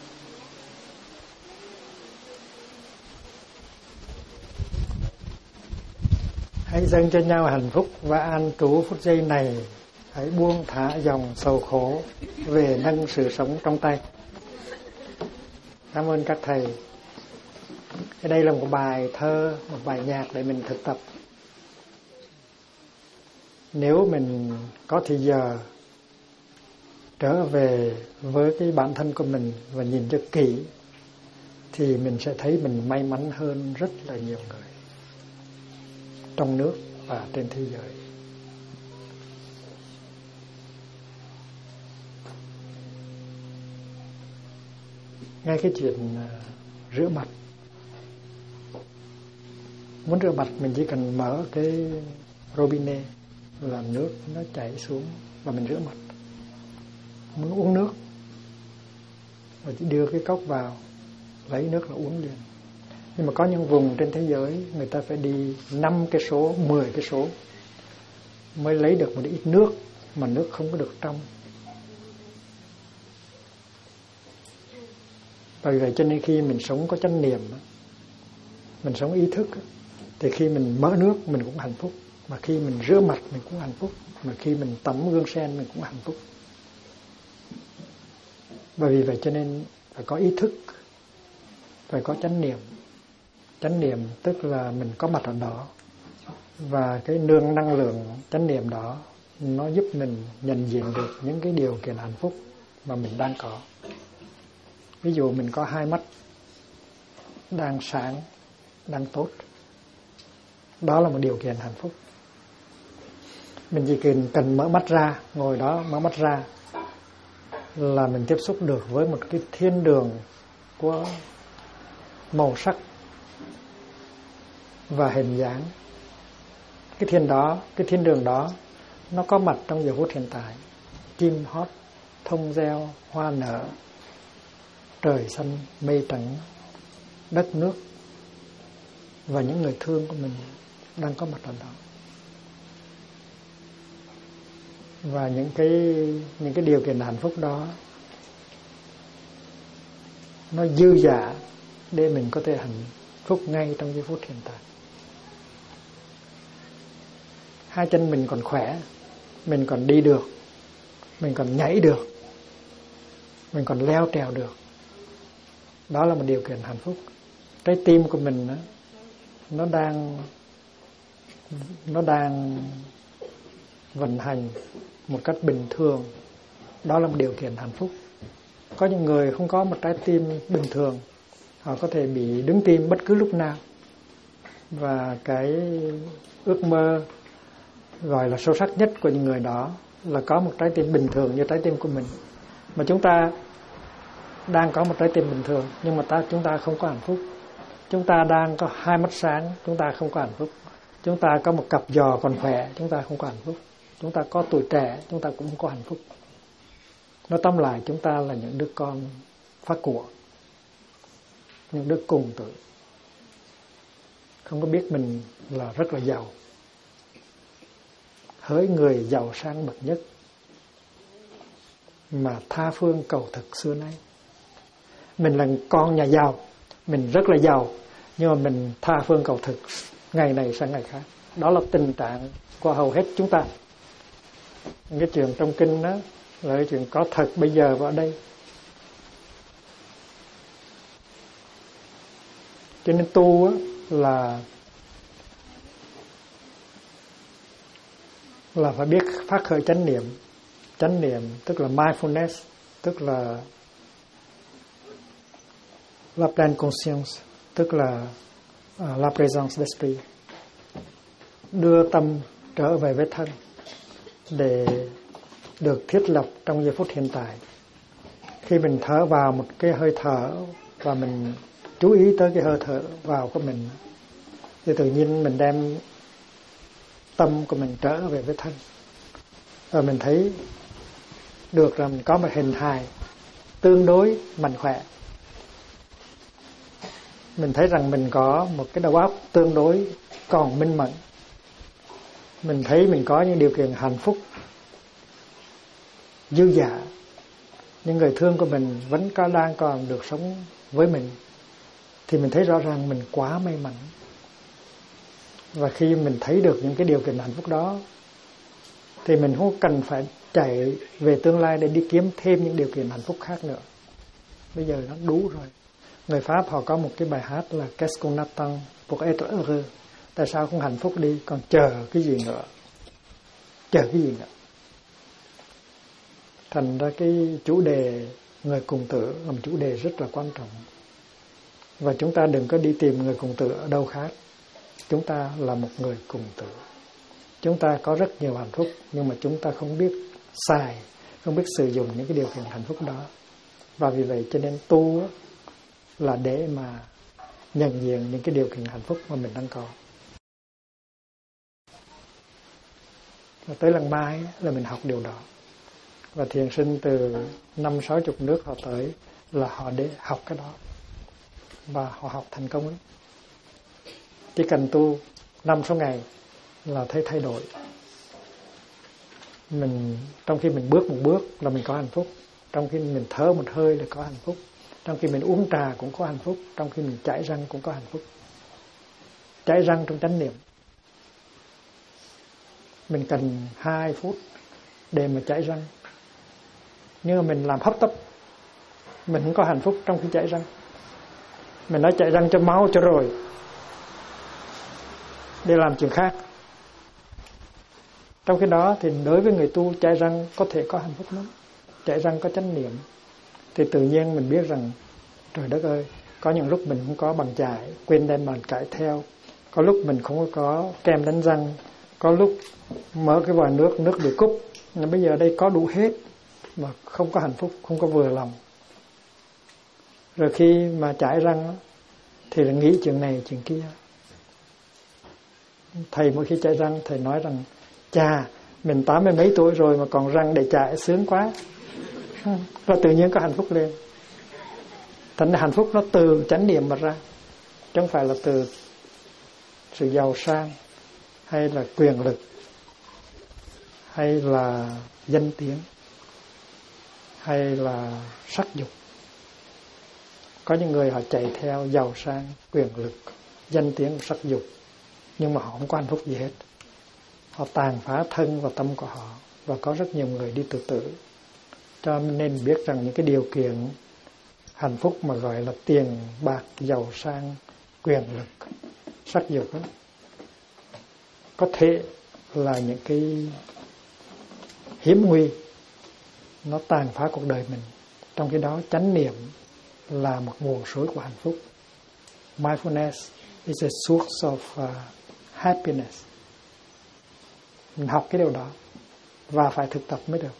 Hãy dâng cho nhau hạnh phúc và an trú phút giây này. Hãy buông thả dòng sầu khổ, về nâng sự sống trong tay. Cảm ơn các thầy. Đây là một bài thơ, một bài nhạc để mình thực tập. Nếu mình có thời giờ trở về với cái bản thân của mình và nhìn cho kỹ, thì mình sẽ thấy mình may mắn hơn rất là nhiều người trong nước và trên thế giới. Ngay cái chuyện rửa mặt, muốn rửa mặt mình chỉ cần mở cái robinet làm nước nó chảy xuống và mình rửa mặt. Muốn uống nước và chỉ đưa cái cốc vào, lấy nước là uống liền. Nhưng mà có những vùng trên thế giới người ta phải đi 5 cây số, 10 cây số mới lấy được một ít nước, mà nước không có được trong. Bởi vậy cho nên khi mình sống có chánh niệm, mình sống ý thức, thì khi mình mở nước mình cũng hạnh phúc, mà khi mình rửa mặt mình cũng hạnh phúc, mà khi mình tắm gương sen mình cũng hạnh phúc. Bởi vì vậy cho nên phải có ý thức, phải có chánh niệm. Chánh niệm tức là mình có mặt ở đó, và cái nương năng lượng chánh niệm đó nó giúp mình nhận diện được những cái điều kiện hạnh phúc mà mình đang có. Ví dụ mình có hai mắt đang sáng, đang tốt, đó là một điều kiện hạnh phúc. Mình chỉ cần mở mắt ra, ngồi đó mở mắt ra là mình tiếp xúc được với một cái thiên đường của màu sắc và hình dáng. Cái thiên đường đó nó có mặt trong giờ phút hiện tại. Chim hót, thông reo, hoa nở, trời xanh, mây trắng, đất nước và những người thương của mình đang có mặt ở đó. Và những cái điều kiện hạnh phúc đó nó dư dả để mình có thể hạnh phúc ngay trong giây phút hiện tại. Hai chân mình còn khỏe, mình còn đi được, mình còn nhảy được, mình còn leo trèo được, đó là một điều kiện hạnh phúc. Trái tim của mình đó, nó đang vận hành một cách bình thường, đó là một điều kiện hạnh phúc. Có những người không có một trái tim bình thường, họ có thể bị đứng tim bất cứ lúc nào. Và cái ước mơ gọi là sâu sắc nhất của những người đó là có một trái tim bình thường như trái tim của mình. Mà chúng ta đang có một trái tim bình thường, nhưng mà chúng ta không có hạnh phúc. Chúng ta đang có hai mắt sáng, chúng ta không có hạnh phúc. Chúng ta có một cặp giò còn khỏe, chúng ta không có hạnh phúc. Chúng ta có tuổi trẻ, chúng ta cũng không có hạnh phúc. Nói tóm lại, chúng ta là những đứa con phá của, những đứa cùng tử, không có biết mình là rất là giàu. Hỡi người giàu sang bậc nhất mà tha phương cầu thực xưa nay. Mình là con nhà giàu, mình rất là giàu, nhưng mà mình tha phương cầu thực ngày này sang ngày khác. Đó là tình trạng của hầu hết chúng ta. Cái chuyện trong kinh đó là cái chuyện có thật bây giờ và ở đây. Cho nên tu là phải biết phát khởi chánh niệm. Chánh niệm tức là mindfulness, tức là la pleine conscience, tức là la présence d'esprit. Đưa tâm trở về với thân để được thiết lập trong giây phút hiện tại. Khi mình thở vào một cái hơi thở và mình chú ý tới cái hơi thở vào của mình, thì tự nhiên mình đem tâm của mình trở về với thân. Và mình thấy được rằng có một hình hài tương đối mạnh khỏe. Mình thấy rằng mình có một cái đầu óc tương đối còn minh mẫn. Mình thấy mình có những điều kiện hạnh phúc dư dả. Những người thương của mình vẫn đang còn được sống với mình. Thì mình thấy rõ ràng mình quá may mắn. Và khi mình thấy được những cái điều kiện hạnh phúc đó, thì mình không cần phải chạy về tương lai để đi kiếm thêm những điều kiện hạnh phúc khác nữa. Bây giờ nó đủ rồi. Người Pháp họ có một cái bài hát là Qu'est-ce qu'on attend pour être heureux? Tại sao không hạnh phúc đi, còn chờ cái gì nữa? Chờ cái gì nữa? Thành ra cái chủ đề người cùng tử là một chủ đề rất là quan trọng. Và chúng ta đừng có đi tìm người cùng tử ở đâu khác. Chúng ta là một người cùng tử. Chúng ta có rất nhiều hạnh phúc, nhưng mà chúng ta không biết xài, không biết sử dụng những cái điều kiện hạnh phúc đó. Và vì vậy cho nên tu là để mà nhận diện những cái điều kiện hạnh phúc mà mình đang có. Và tới lần mai là mình học điều đó. Và thiền sinh từ 50-60 nước họ tới là họ để học cái đó. Và họ học thành công lắm. Chỉ cần tu 5-6 ngày là thấy thay đổi. Mình trong khi mình bước một bước là mình có hạnh phúc. Trong khi mình thở một hơi là có hạnh phúc. Trong khi mình uống trà cũng có hạnh phúc. Trong khi mình chải răng cũng có hạnh phúc. Chải răng trong chánh niệm, mình cần 2 phút để mà chải răng. Nhưng mà mình làm hấp tấp, mình không có hạnh phúc trong khi chải răng. Mình nói chải răng cho máu cho rồi, để làm chuyện khác. Trong khi đó thì đối với người tu, chải răng có thể có hạnh phúc lắm. Chải răng có chánh niệm thì tự nhiên mình biết rằng trời đất ơi, có những lúc mình không có bằng chải, quên đem bàn chải theo. Có lúc mình không có kem đánh răng. Có lúc mở cái vòi nước bị cúp. Nhưng bây giờ đây có đủ hết mà không có hạnh phúc, không có vừa lòng. Rồi khi mà chải răng thì là nghĩ chuyện này chuyện kia. Thầy mỗi khi chải răng, thầy nói rằng chà, mình 80 mấy tuổi rồi mà còn răng để chải sướng quá. Rồi tự nhiên có hạnh phúc lên. Thành ra hạnh phúc nó từ chánh niệm mà ra, chứ không phải là từ sự giàu sang, hay là quyền lực, hay là danh tiếng, hay là sắc dục. Có những người họ chạy theo giàu sang, quyền lực, danh tiếng, sắc dục, nhưng mà họ không có hạnh phúc gì hết. Họ tàn phá thân và tâm của họ. Và có rất nhiều người đi tự tử. Cho nên biết rằng những cái điều kiện hạnh phúc mà gọi là tiền, bạc, giàu sang, quyền lực, sắc dục đó, có thể là những cái hiểm nguy, nó tàn phá cuộc đời mình Trong khi đó chánh niệm là một nguồn suối của hạnh phúc. Mindfulness is a source of happiness. Mình học cái điều đó và phải thực tập mới được.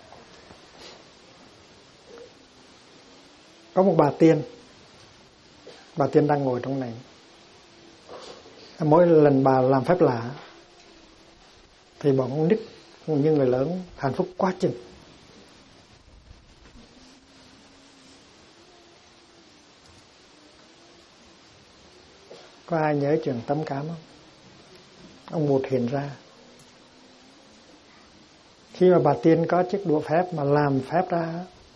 Có một bà tiên đang ngồi trong này. Mỗi lần bà làm phép lạ thì bọn con nít như người lớn hạnh phúc quá chừng. Có ai nhớ chuyện Tấm Cám không? Ông Bụt hiện ra. Khi mà bà tiên có chiếc đũa phép mà làm phép ra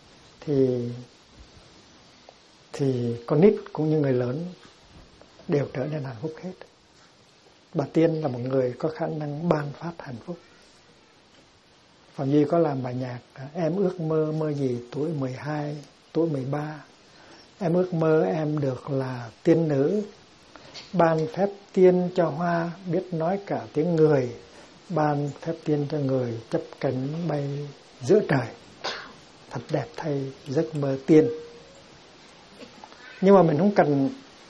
thì con nít cũng như người lớn đều trở nên hạnh phúc hết. Bà tiên là một người có khả năng ban phát hạnh phúc. Phạm Duy có làm bài nhạc Em ước mơ gì tuổi 12, tuổi 13. Em ước mơ em được là tiên nữ, ban phép tiên cho hoa biết nói cả tiếng người, ban phép tiên cho người chấp cánh bay giữa trời. Thật đẹp thay giấc mơ tiên. Nhưng mà mình không cần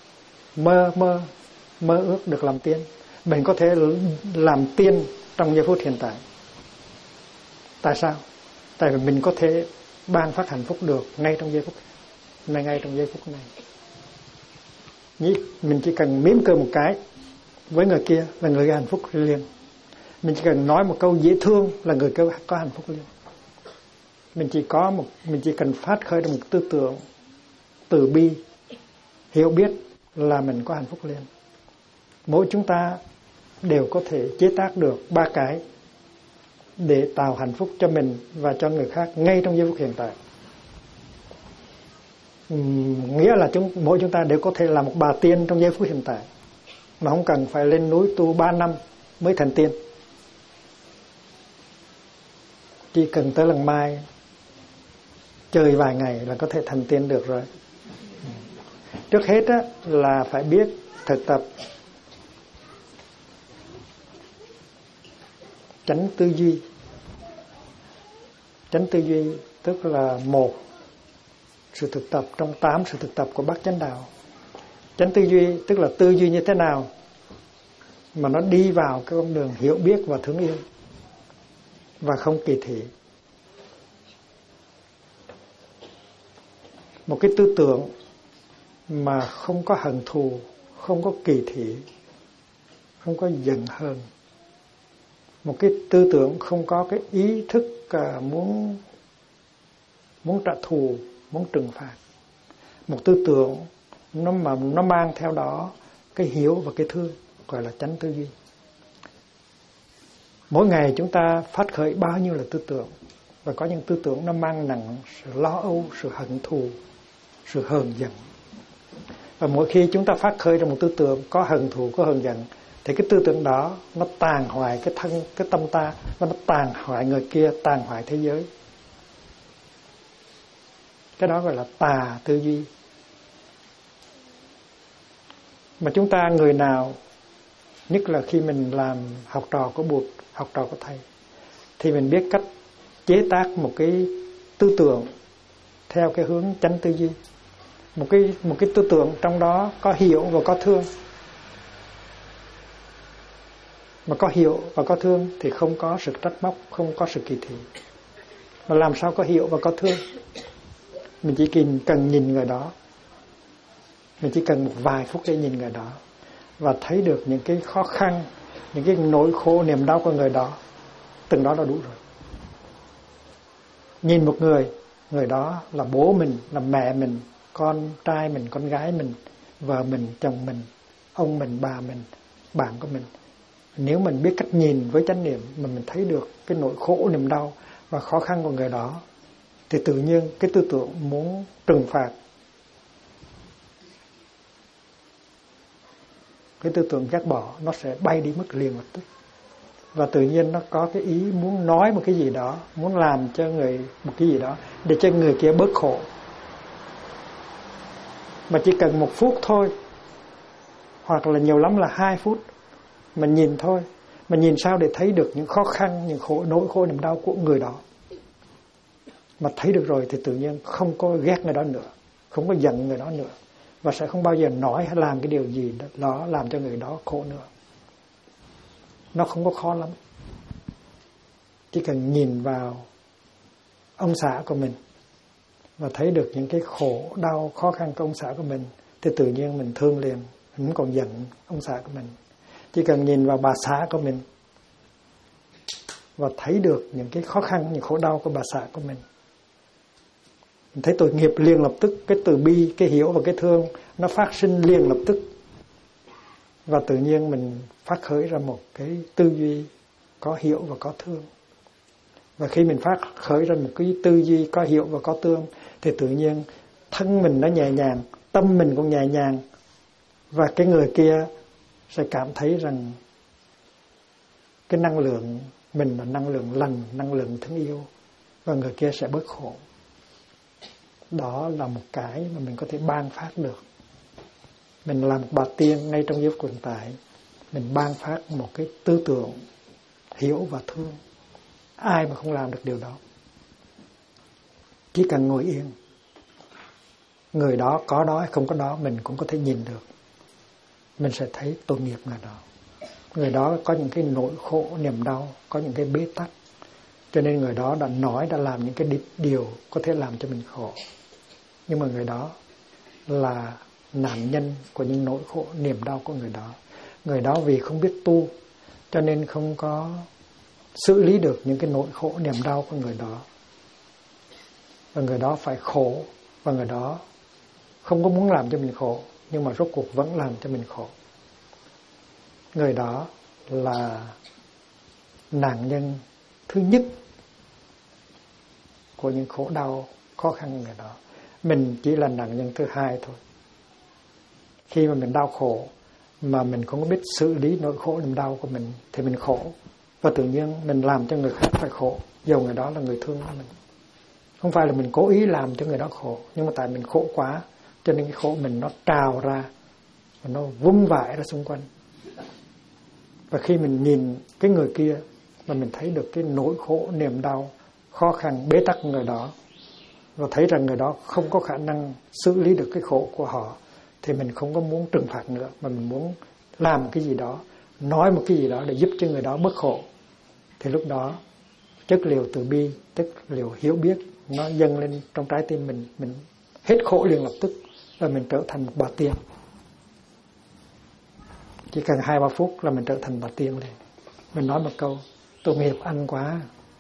mơ ước được làm tiên. Mình có thể làm tiên trong giây phút hiện tại. Tại sao? Tại vì mình có thể ban phát hạnh phúc được ngay trong giây phút này. Mình chỉ cần mỉm cười một cái với người kia là người hạnh phúc liền. Mình chỉ cần nói một câu dễ thương là người kia có hạnh phúc liền. Mình chỉ cần phát khởi được một tư tưởng từ bi, hiểu biết là mình có hạnh phúc liền. Mỗi chúng ta đều có thể chế tác được 3 cái để tạo hạnh phúc cho mình và cho người khác ngay trong giây phút hiện tại. Nghĩa là mỗi chúng ta đều có thể là một bà tiên trong giây phút hiện tại, mà không cần phải lên núi tu 3 năm mới thành tiên. Chỉ cần tới lần mai chơi vài ngày là có thể thành tiên được rồi. Trước hết á, là phải biết thực tập chánh tư duy. Chánh tư duy tức là một sự thực tập trong 8 sự thực tập của Bát Chánh Đạo. Chánh tư duy tức là tư duy như thế nào mà nó đi vào cái con đường hiểu biết và thương yêu và không kỳ thị. Một cái tư tưởng mà không có hận thù, không có kỳ thị, không có giận hờn. Một cái tư tưởng không có cái ý thức muốn trả thù, muốn trừng phạt. Một tư tưởng nó mang theo đó cái hiểu và cái thương, gọi là chánh tư duy. Mỗi ngày chúng ta phát khởi bao nhiêu là tư tưởng, và có những tư tưởng nó mang nặng sự lo âu, sự hận thù, sự hờn giận. Và mỗi khi chúng ta phát khởi ra một tư tưởng có hận thù, có hờn giận, thì cái tư tưởng đó nó tàn hoại cái tâm ta, và nó tàn hoại người kia, tàn hoại thế giới. Cái đó gọi là tà tư duy. Mà chúng ta người nào, nhất là khi mình làm học trò của Bụt, học trò của Thầy, thì mình biết cách chế tác một cái tư tưởng theo cái hướng chánh tư duy. Một cái tư tưởng trong đó có hiểu và có thương. Mà có hiểu và có thương thì không có sự trách móc, không có sự kỳ thị. Mà làm sao có hiểu và có thương? Mình chỉ cần nhìn người đó. Mình chỉ cần một vài phút để nhìn người đó và thấy được những cái khó khăn, những cái nỗi khổ, niềm đau của người đó. Từng đó là đủ rồi. Nhìn một người đó là bố mình, là mẹ mình, con trai mình, con gái mình, vợ mình, chồng mình, ông mình, bà mình, bạn của mình. Nếu mình biết cách nhìn với chánh niệm mà mình thấy được cái nỗi khổ, niềm đau và khó khăn của người đó, thì tự nhiên cái tư tưởng muốn trừng phạt, cái tư tưởng ghét bỏ nó sẽ bay đi mất liền lập tức. Và tự nhiên nó có cái ý muốn nói một cái gì đó, muốn làm cho người một cái gì đó để cho người kia bớt khổ. Mà chỉ cần 1 phút thôi, hoặc là nhiều lắm là 2 phút, mà nhìn thôi. Mà nhìn sao để thấy được những khó khăn, những nỗi khổ niềm đau của người đó. Mà thấy được rồi thì tự nhiên không có ghét người đó nữa, không có giận người đó nữa, và sẽ không bao giờ nói hay làm cái điều gì đó làm cho người đó khổ nữa. Nó không có khó lắm. Chỉ cần nhìn vào ông xã của mình và thấy được những cái khổ đau khó khăn của ông xã của mình thì tự nhiên mình thương liền, mình không còn giận ông xã của mình. Chỉ cần nhìn vào bà xã của mình và thấy được những cái khó khăn, những khổ đau của bà xã của mình thấy tội nghiệp liền lập tức, cái từ bi, cái hiểu và cái thương nó phát sinh liền lập tức. Và tự nhiên mình phát khởi ra một cái tư duy có hiểu và có thương. Và khi mình phát khởi ra một cái tư duy có hiểu và có thương thì tự nhiên thân mình nó nhẹ nhàng, tâm mình cũng nhẹ nhàng, và cái người kia sẽ cảm thấy rằng cái năng lượng mình là năng lượng lành, năng lượng thương yêu, và người kia sẽ bớt khổ. Đó là một cái mà mình có thể ban phát được. Mình làm một bà tiên ngay trong giây phút hiện tại, mình ban phát một cái tư tưởng hiểu và thương. Ai mà không làm được điều đó. Chỉ cần ngồi yên, người đó có đó hay không có đó mình cũng có thể nhìn được. Mình sẽ thấy tội nghiệp người đó. Người đó có những cái nỗi khổ, niềm đau, có những cái bế tắc. Cho nên người đó đã nói, đã làm những cái điều có thể làm cho mình khổ. Nhưng mà người đó là nạn nhân của những nỗi khổ, niềm đau của người đó. Người đó vì không biết tu cho nên không có xử lý được những cái nỗi khổ, niềm đau của người đó. Và người đó phải khổ, và người đó không có muốn làm cho mình khổ, nhưng mà rốt cuộc vẫn làm cho mình khổ. Người đó là nạn nhân thứ nhất của những khổ đau, khó khăn của người đó. Mình chỉ là nạn nhân thứ hai thôi. Khi mà mình đau khổ mà mình không có biết xử lý nỗi khổ, niềm đau của mình thì mình khổ. Và tự nhiên mình làm cho người khác phải khổ, dù người đó là người thương của mình. Không phải là mình cố ý làm cho người đó khổ, nhưng mà tại mình khổ quá, cho nên cái khổ mình nó trào ra, và nó vung vãi ra xung quanh. Và khi mình nhìn cái người kia mà mình thấy được cái nỗi khổ, niềm đau, khó khăn, bế tắc của người đó, và thấy rằng người đó không có khả năng xử lý được cái khổ của họ, thì mình không có muốn trừng phạt nữa, mà mình muốn làm cái gì đó, nói một cái gì đó để giúp cho người đó bớt khổ. Thì lúc đó chất liệu từ bi, chất liệu hiểu biết nó dâng lên trong trái tim mình hết khổ liền lập tức, và mình trở thành một bà tiên. Chỉ cần 2-3 phút là mình trở thành bà tiên liền. Mình nói một câu: tội nghiệp anh quá,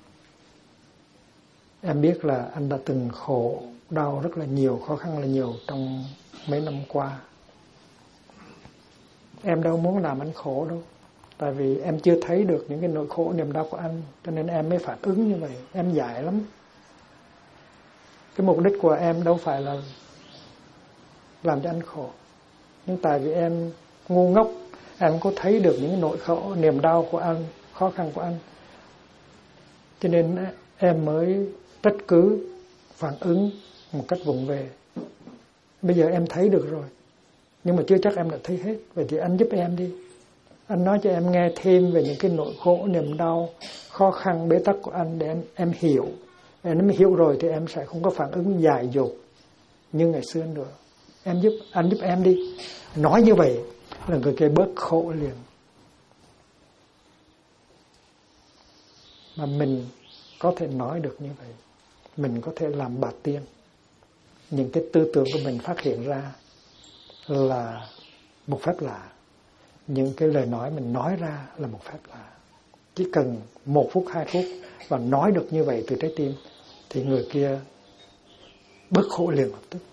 em biết là anh đã từng khổ đau rất là nhiều, khó khăn là nhiều trong mấy năm qua. Em đâu muốn làm anh khổ đâu, tại vì em chưa thấy được những cái nỗi khổ, niềm đau của anh, cho nên em mới phản ứng như vậy. Em dại lắm. Cái mục đích của em đâu phải là làm cho anh khổ, nhưng tại vì em ngu ngốc, em có thấy được những nỗi khổ, niềm đau của anh, khó khăn của anh, cho nên em mới trách cứ, phản ứng một cách vụng về. Bây giờ em thấy được rồi, nhưng mà chưa chắc em đã thấy hết. Vậy thì anh giúp em đi. Anh nói cho em nghe thêm về những cái nỗi khổ, niềm đau, khó khăn, bế tắc của anh để em hiểu. Em hiểu rồi thì em sẽ không có phản ứng dại dột như ngày xưa nữa. Anh giúp em đi. Nói như vậy là người kia bớt khổ liền. Mà mình có thể nói được như vậy, mình có thể làm bà tiên. Những cái tư tưởng của mình phát hiện ra là một phép lạ. Những cái lời nói mình nói ra là một phép lạ. Chỉ cần 1 phút, 2 phút và nói được như vậy từ trái tim thì người kia bớt khổ liền lập tức.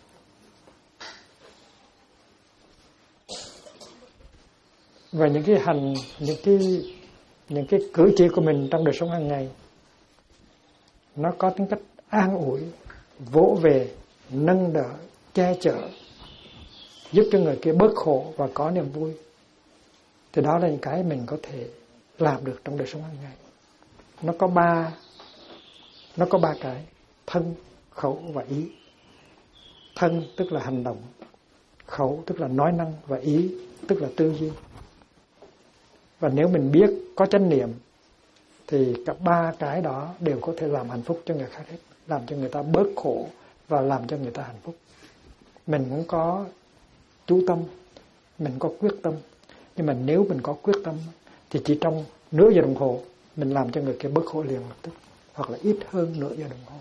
Và những cái những cái cử chỉ của mình trong đời sống hàng ngày nó có tính cách an ủi, vỗ về, nâng đỡ, che chở, giúp cho người kia bớt khổ và có niềm vui. Thì đó là những cái mình có thể làm được trong đời sống hàng ngày. Nó có ba cái: thân, khẩu và ý. Thân tức là hành động, khẩu tức là nói năng, và ý tức là tư duy. Và nếu mình biết có chánh niệm thì cả 3 cái đó đều có thể làm hạnh phúc cho người khác hết. làm cho người ta bớt khổ và làm cho người ta hạnh phúc. Mình cũng có chú tâm, mình có quyết tâm. Nhưng mà nếu mình có quyết tâm thì chỉ trong nửa giờ đồng hồ mình làm cho người kia bớt khổ liền lập tức, hoặc là ít hơn nửa giờ đồng hồ.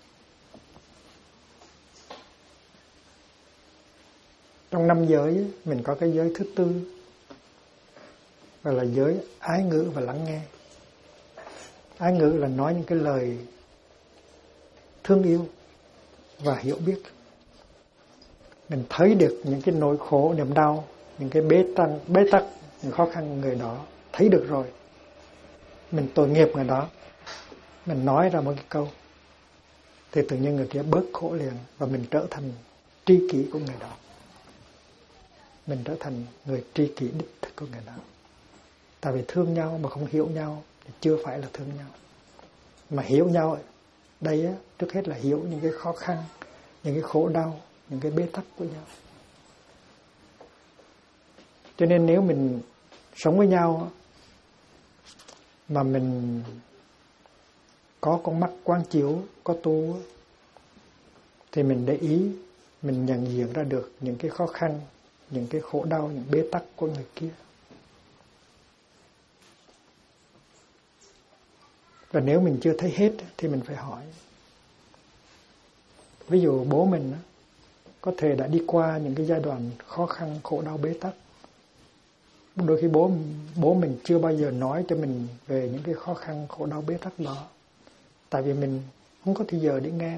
Trong 5 giới mình có cái giới thứ tư, gọi là giới ái ngữ và lắng nghe. Ái ngữ là nói những cái lời thương yêu và hiểu biết. Mình thấy được những cái nỗi khổ, niềm đau, những cái bế tắc, những khó khăn của người đó, thấy được rồi. Mình tội nghiệp người đó, mình nói ra một cái câu thì tự nhiên người kia bớt khổ liền, và mình trở thành tri kỷ của người đó. Mình trở thành người tri kỷ đích thực của người đó. Tại vì thương nhau mà không hiểu nhau thì chưa phải là thương nhau. Mà hiểu nhau đây á, trước hết là hiểu những cái khó khăn, những cái khổ đau, những cái bế tắc của nhau. Cho nên nếu mình sống với nhau mà mình có con mắt quán chiếu, có tu, thì mình để ý, mình nhận diện ra được những cái khó khăn, những cái khổ đau, những bế tắc của người kia. Và nếu mình chưa thấy hết thì mình phải hỏi. Ví dụ bố mình có thể đã đi qua những cái giai đoạn khó khăn, khổ đau, bế tắc. Đôi khi bố mình chưa bao giờ nói cho mình về những cái khó khăn, khổ đau, bế tắc đó. Tại vì mình không có thời giờ để nghe.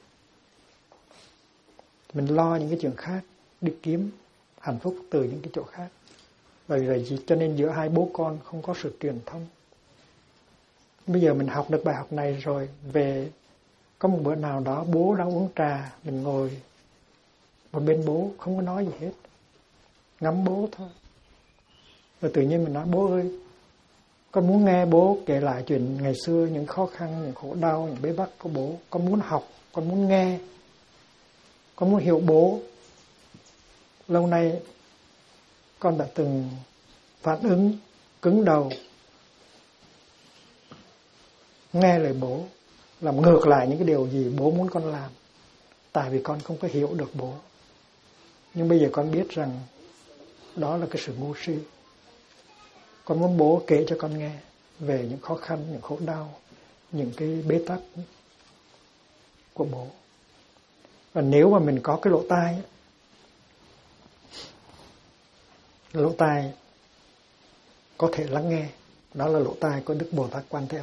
Mình lo những cái chuyện khác, đi kiếm hạnh phúc từ những cái chỗ khác. Vậy cho nên giữa hai bố con không có sự truyền thông. Bây giờ mình học được bài học này rồi, về có một bữa nào đó bố đang uống trà, mình ngồi một bên bố không có nói gì hết, ngắm bố thôi. Rồi tự nhiên mình nói: bố ơi, con muốn nghe bố kể lại chuyện ngày xưa, những khó khăn, những khổ đau, những bế tắc của bố. Con muốn học, con muốn nghe, con muốn hiểu bố. Lâu nay con đã từng phản ứng cứng đầu, nghe lời bố, làm ngược lại những cái điều gì bố muốn con làm, tại vì con không có hiểu được bố. Nhưng bây giờ con biết rằng đó là cái sự ngu si. Con muốn bố kể cho con nghe về những khó khăn, những khổ đau, những cái bế tắc của bố. Và nếu mà mình có cái lỗ tai có thể lắng nghe, đó là lỗ tai của Đức Bồ Tát Quan Thế Âm.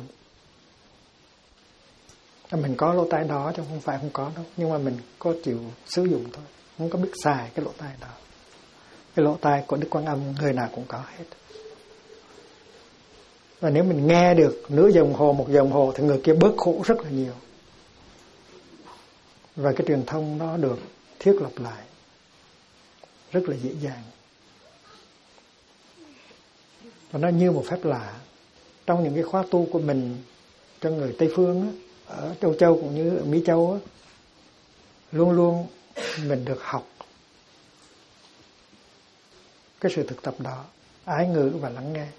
Mình có lỗ tai đó chứ không phải không có đâu, nhưng mà mình có chịu sử dụng thôi, không có biết xài cái lỗ tai đó. Cái lỗ tai của Đức Quan Âm người nào cũng có hết. Và nếu mình nghe được nửa giờ đồng hồ, 1 giờ đồng hồ thì người kia bớt khổ rất là nhiều. Và cái truyền thông nó được thiết lập lại rất là dễ dàng. Và nó như một phép lạ. Trong những cái khóa tu của mình cho người Tây Phương á, ở Châu Châu cũng như ở Mỹ Châu á, luôn luôn mình được học cái sự thực tập đó, ái ngữ và lắng nghe.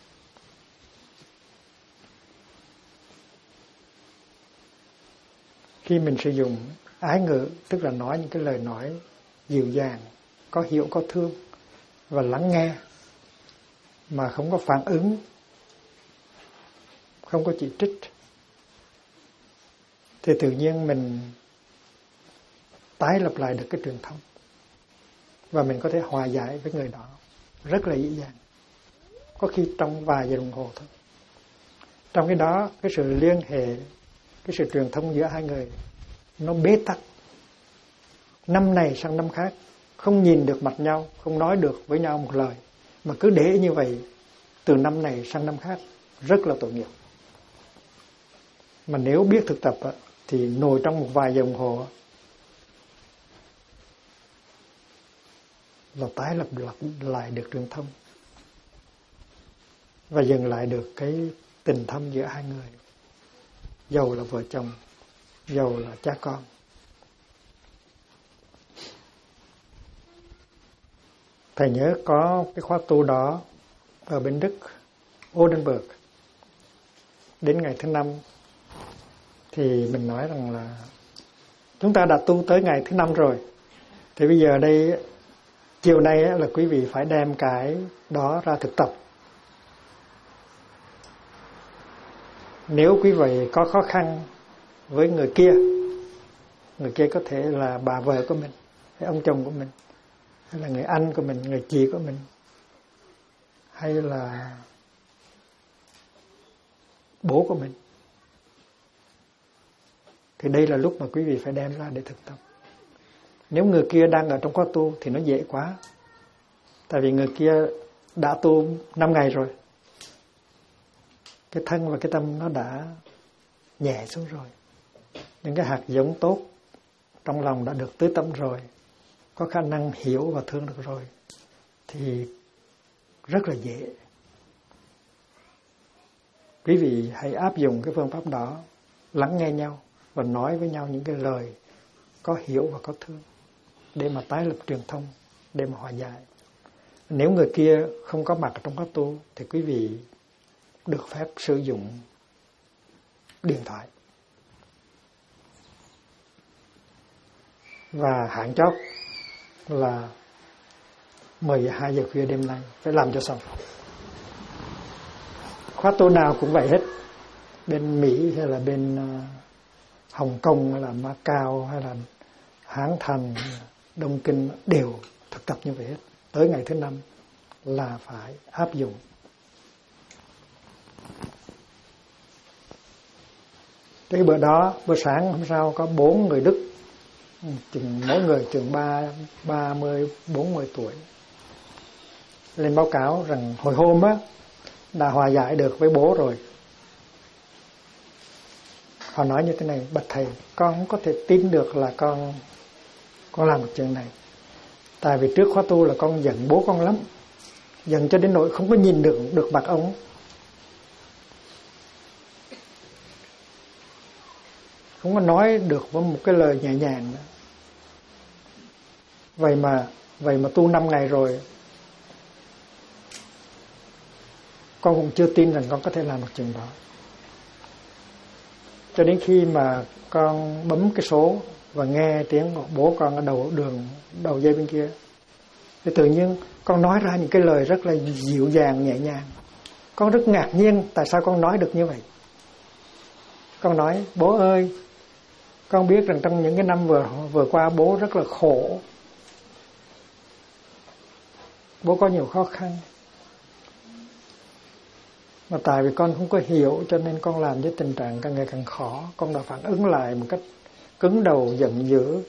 Khi mình sử dụng ái ngữ, tức là nói những cái lời nói dịu dàng, có hiểu, có thương, và lắng nghe mà không có phản ứng, không có chỉ trích, thì tự nhiên mình tái lập lại được cái truyền thông và mình có thể hòa giải với người đó rất là dễ dàng, có khi trong vài giờ đồng hồ thôi. Trong cái đó, cái sự liên hệ, cái sự truyền thông giữa hai người nó bế tắc, năm này sang năm khác, không nhìn được mặt nhau, không nói được với nhau một lời, mà cứ để như vậy từ năm này sang năm khác, rất là tội nghiệp. Mà nếu biết thực tập thì ngồi trong một vài giờ đồng hồ là tái lập lại được truyền thông và dừng lại được cái tình thâm giữa hai người, dầu là vợ chồng, dầu là cha con. Thầy nhớ có cái khóa tu đó ở bên Đức, Oldenburg. Đến ngày thứ 5 thì mình nói rằng là chúng ta đã tu tới ngày thứ 5 rồi. Thì bây giờ đây, chiều nay là quý vị phải đem cái đó ra thực tập. Nếu quý vị có khó khăn với người kia có thể là bà vợ của mình, hay ông chồng của mình, hay là người anh của mình, người chị của mình, hay là bố của mình, thì đây là lúc mà quý vị phải đem ra để thực tập. Nếu người kia đang ở trong khóa tu thì nó dễ quá. Tại vì người kia đã tu 5 ngày rồi. Cái thân và cái tâm nó đã nhẹ xuống rồi. Những cái hạt giống tốt trong lòng đã được tưới tẩm rồi, có khả năng hiểu và thương được rồi, thì rất là dễ. Quý vị hãy áp dụng cái phương pháp đó, lắng nghe nhau và nói với nhau những cái lời có hiểu và có thương, để mà tái lập truyền thông, để mà hòa giải. Nếu người kia không có mặt trong khóa tu thì quý vị được phép sử dụng điện thoại. Và hạn chót là 12 giờ khuya đêm nay phải làm cho xong. Khóa tu nào cũng vậy hết. Bên Mỹ hay là bên Hồng Kông hay là Macau hay là Hán Thành, Đông Kinh đều thực tập như vậy hết. Tới ngày thứ 5 là phải áp dụng. Cái bữa đó, bữa sáng hôm sau có 4 người Đức, mỗi người chừng 30-40 tuổi, lên báo cáo rằng hồi hôm á đã hòa giải được với bố rồi. Họ nói như thế này: bạch thầy, con không có thể tin được là con làm một chuyện này. Tại vì trước khóa tu là con giận bố con lắm, giận cho đến nỗi không có nhìn được mặt ông. Không có nói được với một cái lời nhẹ nhàng nữa. Vậy mà tu 5 ngày rồi, con cũng chưa tin rằng con có thể làm được chuyện đó. Cho đến khi mà con bấm cái số và nghe tiếng của bố con ở đầu dây bên kia, thì tự nhiên con nói ra những cái lời rất là dịu dàng, nhẹ nhàng. Con rất ngạc nhiên tại sao con nói được như vậy. Con nói: bố ơi, con biết rằng trong những cái năm vừa qua bố rất là khổ. Bố có nhiều khó khăn. Mà tại vì con không có hiểu cho nên con làm với tình trạng càng ngày càng khó. Con đã phản ứng lại một cách cứng đầu, giận dữ.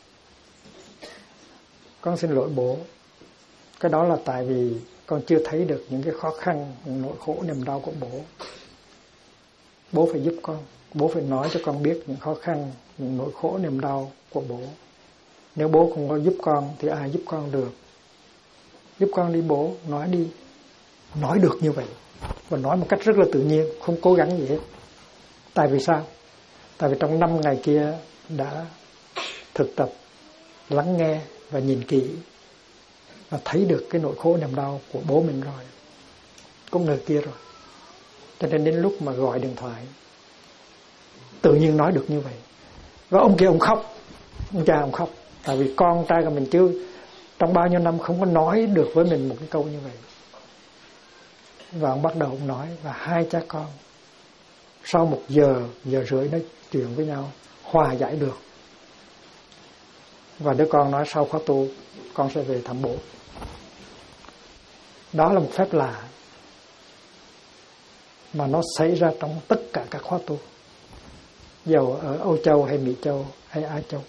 Con xin lỗi bố. Cái đó là tại vì con chưa thấy được những cái khó khăn, những nỗi khổ niềm đau của bố. Bố phải giúp con. Bố phải nói cho con biết những khó khăn, những nỗi khổ niềm đau của bố. Nếu bố không có giúp con thì ai giúp con được? Giúp con đi bố, nói đi. Nói được như vậy. Và nói một cách rất là tự nhiên, không cố gắng gì hết. Tại vì sao? Tại vì trong 5 ngày kia đã thực tập, lắng nghe và nhìn kỹ, và thấy được cái nỗi khổ niềm đau của bố mình rồi, của người kia rồi. Cho nên đến lúc mà gọi điện thoại, tự nhiên nói được như vậy. Và ông kia ông khóc, ông cha ông khóc. Tại vì con trai của mình chứ trong bao nhiêu năm không có nói được với mình một cái câu như vậy. Và ông bắt đầu ông nói, và hai cha con sau 1 giờ rưỡi nói chuyện với nhau, hòa giải được. Và đứa con nói sau khóa tu con sẽ về thăm bố. Đó là một phép lạ mà nó xảy ra trong tất cả các khóa tu, dầu ở Âu Châu hay Mỹ Châu hay Á Châu.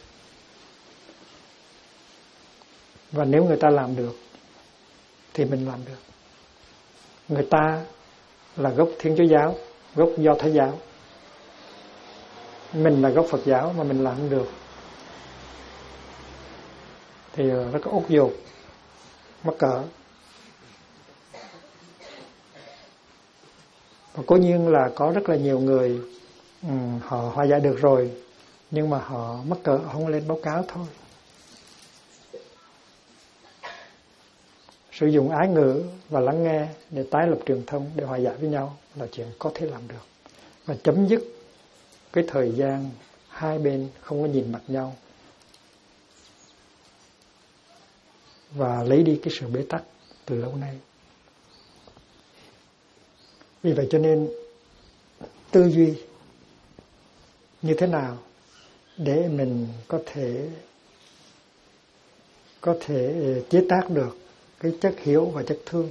Và nếu người ta làm được thì mình làm được. Người ta là gốc Thiên Chúa giáo, gốc Do Thái giáo. Mình là gốc Phật giáo mà mình làm được thì rất có ốt dột, mắc cỡ. Và cố nhiên là có rất là nhiều người họ hòa giải được rồi, nhưng mà họ mắc cỡ, không lên báo cáo thôi. Sử dụng ái ngữ và lắng nghe để tái lập truyền thông, để hòa giải với nhau là chuyện có thể làm được. Và chấm dứt cái thời gian hai bên không có nhìn mặt nhau và lấy đi cái sự bế tắc từ lâu nay. Vì vậy cho nên tư duy như thế nào để mình có thể chế tác được cái chất hiểu và chất thương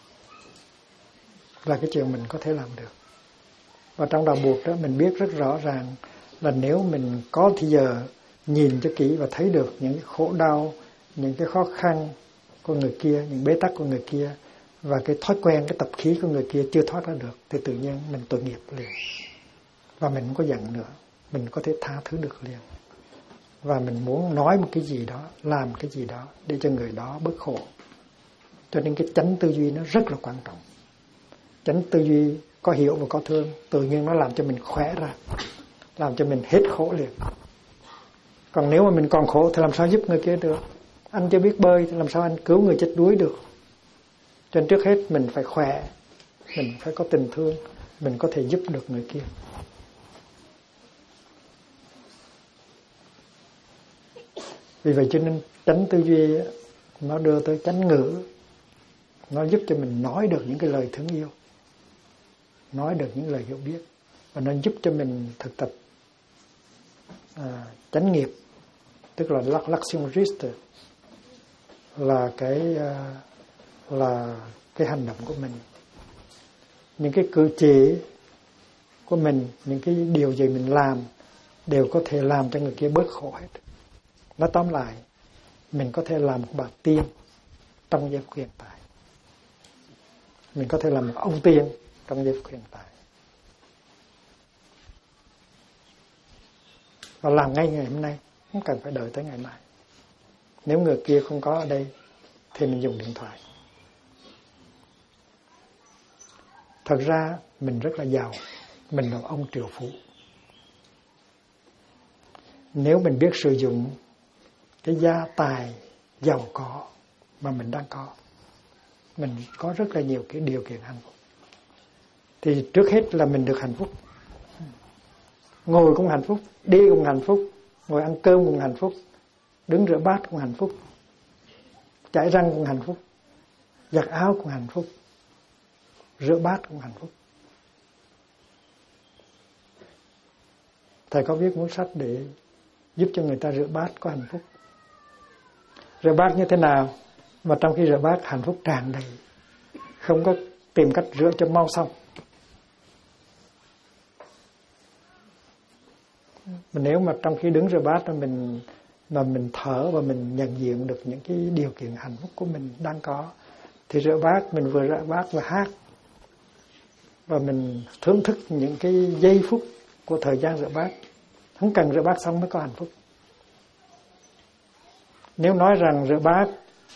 là cái chuyện mình có thể làm được. Và trong đạo Buộc đó mình biết rất rõ ràng là nếu mình có thì giờ nhìn cho kỹ và thấy được những cái khổ đau, những cái khó khăn của người kia, những bế tắc của người kia và cái thói quen, cái tập khí của người kia chưa thoát ra được thì tự nhiên mình tội nghiệp liền. Và mình không có giận nữa, mình có thể tha thứ được liền. Và mình muốn nói một cái gì đó, làm cái gì đó để cho người đó bớt khổ. Cho nên cái chánh tư duy nó rất là quan trọng. Chánh tư duy có hiểu và có thương, tự nhiên nó làm cho mình khỏe ra, làm cho mình hết khổ liền. Còn nếu mà mình còn khổ thì làm sao giúp người kia được? Anh chưa biết bơi thì làm sao anh cứu người chết đuối được? Cho nên trước hết mình phải khỏe, mình phải có tình thương, mình có thể giúp được người kia. Vì vậy cho nên chánh tư duy nó đưa tới chánh ngữ, nó giúp cho mình nói được những cái lời thương yêu, nói được những lời hiểu biết, và nó giúp cho mình thực tập chánh nghiệp, tức là l'action juste, là cái hành động của mình, những cái cử chỉ của mình, những cái điều gì mình làm đều có thể làm cho người kia bớt khổ hết. Nói tóm lại, mình có thể làm một bà tiên trong giây phút hiện tại, mình có thể làm một ông tiên trong giây phút hiện tại, và làm ngay ngày hôm nay, không cần phải đợi tới ngày mai. Nếu người kia không có ở đây thì mình dùng điện thoại. Thật ra mình rất là giàu, mình là ông triệu phú. Nếu mình biết sử dụng cái gia tài giàu có mà mình đang có, mình có rất là nhiều cái điều kiện hạnh phúc, thì trước hết là mình được hạnh phúc. Ngồi cũng hạnh phúc, đi cũng hạnh phúc, ngồi ăn cơm cũng hạnh phúc, đứng rửa bát cũng hạnh phúc, chải răng cũng hạnh phúc, giặt áo cũng hạnh phúc, rửa bát cũng hạnh phúc. Thầy có viết cuốn sách để giúp cho người ta rửa bát có hạnh phúc. Rửa bát như thế nào mà trong khi rửa bát hạnh phúc tràn đầy, không có tìm cách rửa cho mau xong. Mà nếu mà trong khi đứng rửa bát mà mình thở và mình nhận diện được những cái điều kiện hạnh phúc của mình đang có, thì rửa bát, mình vừa rửa bát và hát, và mình thưởng thức những cái giây phút của thời gian rửa bát. Không cần rửa bát xong mới có hạnh phúc. Nếu nói rằng rửa bát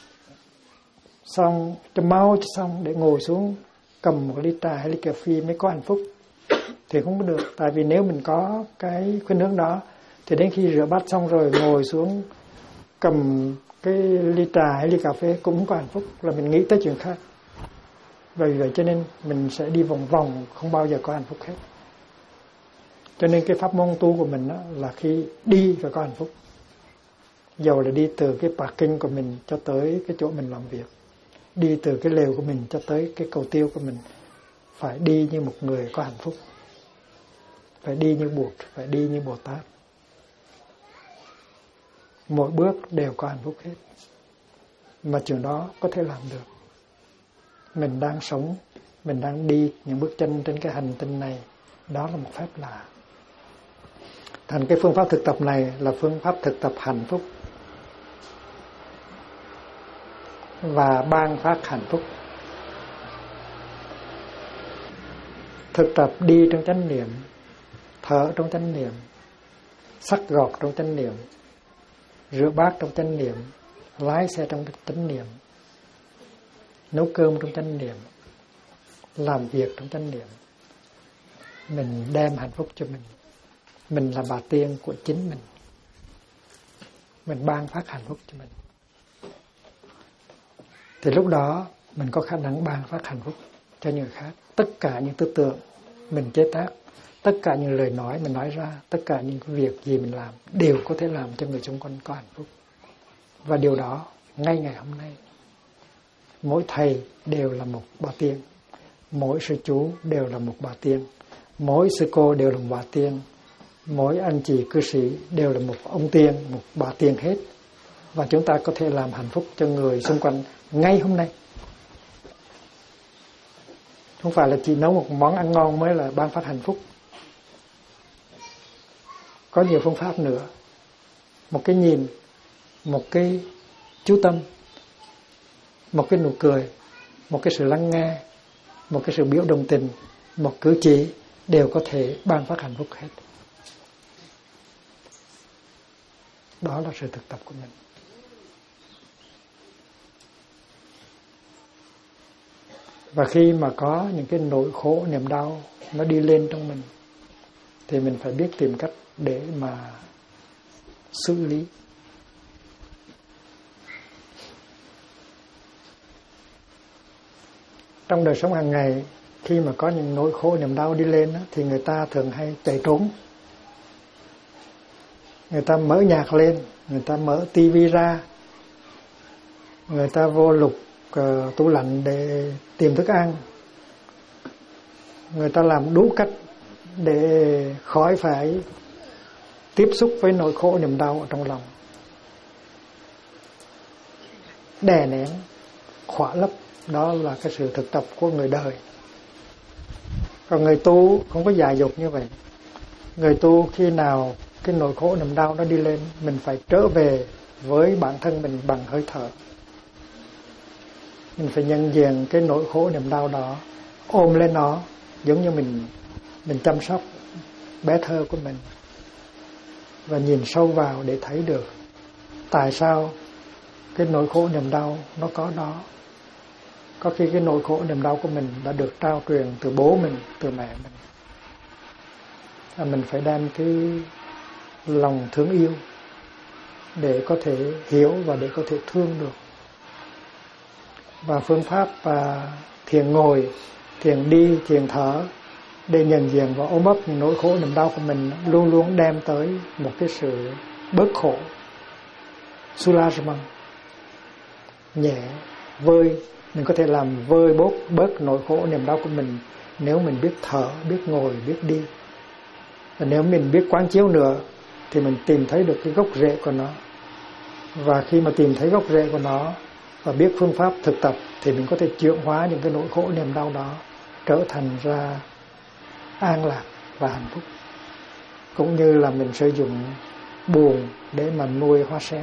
xong cho mau cho xong để ngồi xuống cầm một ly trà hay ly cà phê mới có hạnh phúc thì không có được. Tại vì nếu mình có cái khuynh hướng đó thì đến khi rửa bát xong rồi ngồi xuống cầm cái ly trà hay ly cà phê cũng không có hạnh phúc, là mình nghĩ tới chuyện khác. Vì vậy cho nên mình sẽ đi vòng vòng, không bao giờ có hạnh phúc hết. Cho nên cái pháp môn tu của mình đó là khi đi phải có hạnh phúc. Dầu là đi từ cái parking của mình cho tới cái chỗ mình làm việc, đi từ cái lều của mình cho tới cái cầu tiêu của mình, phải đi như một người có hạnh phúc, phải đi như Bụt, phải đi như Bồ Tát. Mỗi bước đều có hạnh phúc hết. Mà chuyện đó có thể làm được. Mình đang sống, mình đang đi những bước chân trên cái hành tinh này, đó là một phép lạ. Thành cái phương pháp thực tập này là phương pháp thực tập hạnh phúc và ban phát hạnh phúc. Thực tập đi trong chánh niệm, thở trong chánh niệm, xắt gọt trong chánh niệm, rửa bát trong chánh niệm, lái xe trong chánh niệm, nấu cơm trong chánh niệm, làm việc trong chánh niệm. Mình đem hạnh phúc cho mình. Mình là bà tiên của chính mình. Mình ban phát hạnh phúc cho mình. Thì lúc đó mình có khả năng ban phát hạnh phúc cho người khác. Tất cả những tư tưởng mình chế tác tất cả những lời nói mình nói ra, tất cả những việc gì mình làm đều có thể làm cho người xung quanh có hạnh phúc. Và điều đó ngay ngày hôm nay, mỗi thầy đều là một bà tiên, mỗi sư chú đều là một bà tiên, mỗi sư cô đều là một bà tiên, mỗi anh chị cư sĩ đều là một ông tiên, một bà tiên hết. Và chúng ta có thể làm hạnh phúc cho người xung quanh ngay hôm nay. Không phải là chỉ nấu một món ăn ngon mới là ban phát hạnh phúc. Có nhiều phương pháp nữa. Một cái nhìn, một cái chú tâm, một cái nụ cười, một cái sự lắng nghe, một cái sự biểu đồng tình, một cử chỉ đều có thể ban phát hạnh phúc hết. Đó là sự thực tập của mình. Và khi mà có những cái nỗi khổ, niềm đau nó đi lên trong mình, thì mình phải biết tìm cách để mà xử lý. Trong đời sống hàng ngày, khi mà có những nỗi khổ, niềm đau đi lên thì người ta thường hay chạy trốn. Người ta mở nhạc lên, người ta mở tivi ra, người ta vô lục tủ lạnh để tìm thức ăn. Người ta làm đủ cách để khỏi phải tiếp xúc với nỗi khổ niềm đau ở trong lòng. Đè nén, khỏa lấp, đó là cái sự thực tập của người đời. Còn người tu không có dại dột như vậy. Người tu khi nào cái nỗi khổ niềm đau nó đi lên, mình phải trở về với bản thân mình bằng hơi thở. Mình phải nhận diện cái nỗi khổ niềm đau đó, ôm lên nó, giống như mình chăm sóc bé thơ của mình, và nhìn sâu vào để thấy được tại sao cái nỗi khổ niềm đau nó có đó. Có khi cái nỗi khổ niềm đau của mình đã được trao truyền từ bố mình, từ mẹ mình. Mình phải đem cái lòng thương yêu để có thể hiểu và để có thể thương được. Và phương pháp thiền ngồi, thiền đi, thiền thở để nhận diện và ôm ấp những nỗi khổ niềm đau của mình luôn luôn đem tới một cái sự bớt khổ, sulajama, nhẹ, vơi. Mình có thể làm vơi bớt nỗi khổ niềm đau của mình nếu mình biết thở, biết ngồi, biết đi. Và nếu mình biết quán chiếu nữa thì mình tìm thấy được cái gốc rễ của nó. Và khi mà tìm thấy gốc rễ của nó và biết phương pháp thực tập thì mình có thể chuyển hóa những cái nỗi khổ niềm đau đó trở thành ra an lạc và hạnh phúc. Cũng như là mình sử dụng buồn để mà nuôi hoa sen.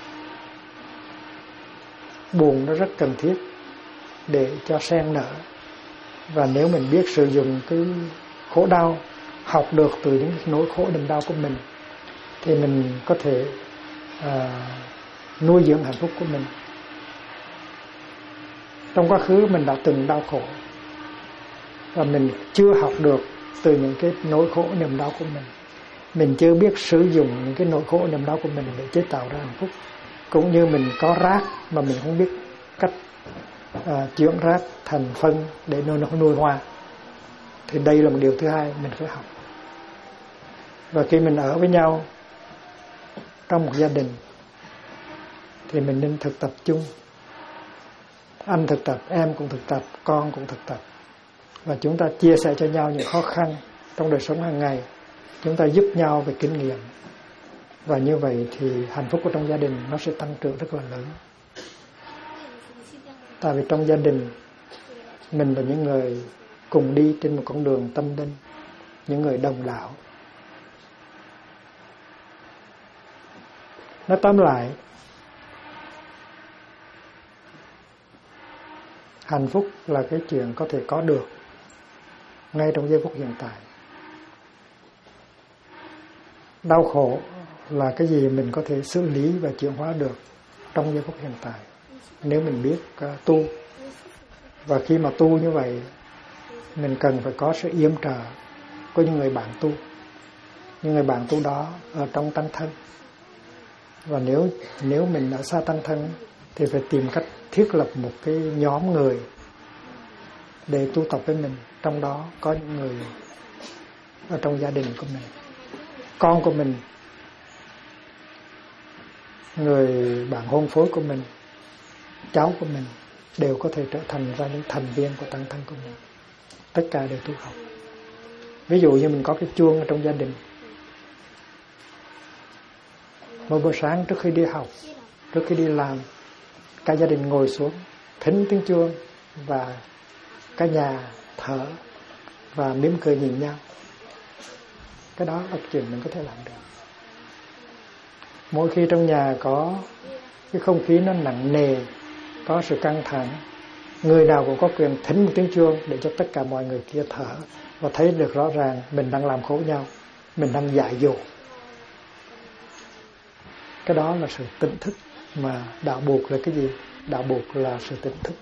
Buồn nó rất cần thiết để cho sen nở. Và nếu mình biết sử dụng cái khổ đau, học được từ những nỗi khổ niềm đau của mình, thì mình có thể nuôi dưỡng hạnh phúc của mình. Trong quá khứ mình đã từng đau khổ và mình chưa học được từ những cái nỗi khổ niềm đau của mình. Mình chưa biết sử dụng những cái nỗi khổ niềm đau của mình để chế tạo ra hạnh phúc. Cũng như mình có rác mà mình không biết cách chuyển rác thành phân để nó nuôi hoa. Thì đây là một điều thứ hai mình phải học. Và khi mình ở với nhau trong một gia đình thì mình nên thực tập chung. Anh thực tập, em cũng thực tập, con cũng thực tập. Và chúng ta chia sẻ cho nhau những khó khăn trong đời sống hàng ngày. Chúng ta giúp nhau về kinh nghiệm. Và như vậy thì hạnh phúc của trong gia đình nó sẽ tăng trưởng rất là lớn. Tại vì trong gia đình mình là những người cùng đi trên một con đường tâm linh, những người đồng đạo. Nói tóm lại, hạnh phúc là cái chuyện có thể có được ngay trong giây phút hiện tại. Đau khổ là cái gì mình có thể xử lý và chuyển hóa được trong giây phút hiện tại, nếu mình biết tu. Và khi mà tu như vậy, mình cần phải có sự yểm trợ của những người bạn tu. Những người bạn tu đó ở trong tăng thân. Và nếu mình ở xa tăng thân thì phải tìm cách thiết lập một cái nhóm người để tu tập với mình. Trong đó có những người ở trong gia đình của mình, con của mình, người bạn hôn phối của mình, cháu của mình đều có thể trở thành ra những thành viên của tăng thân của mình. Tất cả đều tu học. Ví dụ như mình có cái chuông ở trong gia đình, một buổi sáng trước khi đi học, trước khi đi làm, cả gia đình ngồi xuống thính tiếng chuông và cả nhà thở và mỉm cười nhìn nhau. Cái đó là chuyện mình có thể làm được. Mỗi khi trong nhà có cái không khí nó nặng nề, có sự căng thẳng, người nào cũng có quyền thính một tiếng chuông để cho tất cả mọi người kia thở và thấy được rõ ràng mình đang làm khổ nhau, mình đang dại dột. Cái đó là sự tỉnh thức, mà đạo buộc là cái gì? Đạo buộc là sự tỉnh thức.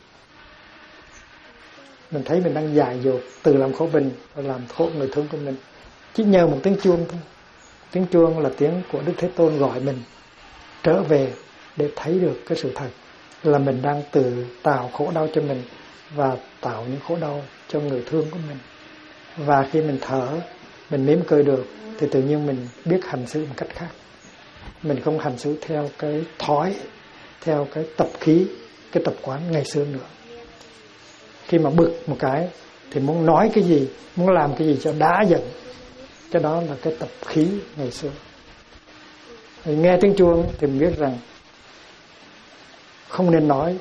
Mình thấy mình đang dại dột, tự làm khổ mình và làm khổ người thương của mình. Chỉ nhờ một tiếng chuông thôi. Tiếng chuông là tiếng của Đức Thế Tôn gọi mình trở về để thấy được cái sự thật là mình đang tự tạo khổ đau cho mình và tạo những khổ đau cho người thương của mình. Và khi mình thở, mình mỉm cười được thì tự nhiên mình biết hành xử một cách khác. Mình không hành xử theo cái thói, theo cái tập khí, cái tập quán ngày xưa nữa. Khi mà bực một cái thì muốn nói cái gì, muốn làm cái gì cho đã giận. Cái đó là cái tập khí ngày xưa. Thì nghe tiếng chuông thì mình biết rằng không nên nói,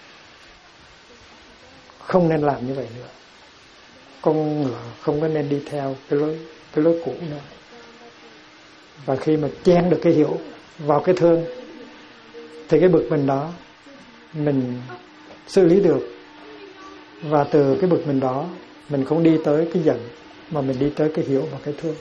không nên làm như vậy nữa. Con ngựa không có nên đi theo cái lối cũ nữa. Và khi mà chen được cái hiểu vào cái thương thì cái bực mình đó mình xử lý được. Và từ cái bực mình đó mình không đi tới cái giận mà mình đi tới cái hiểu và cái thương.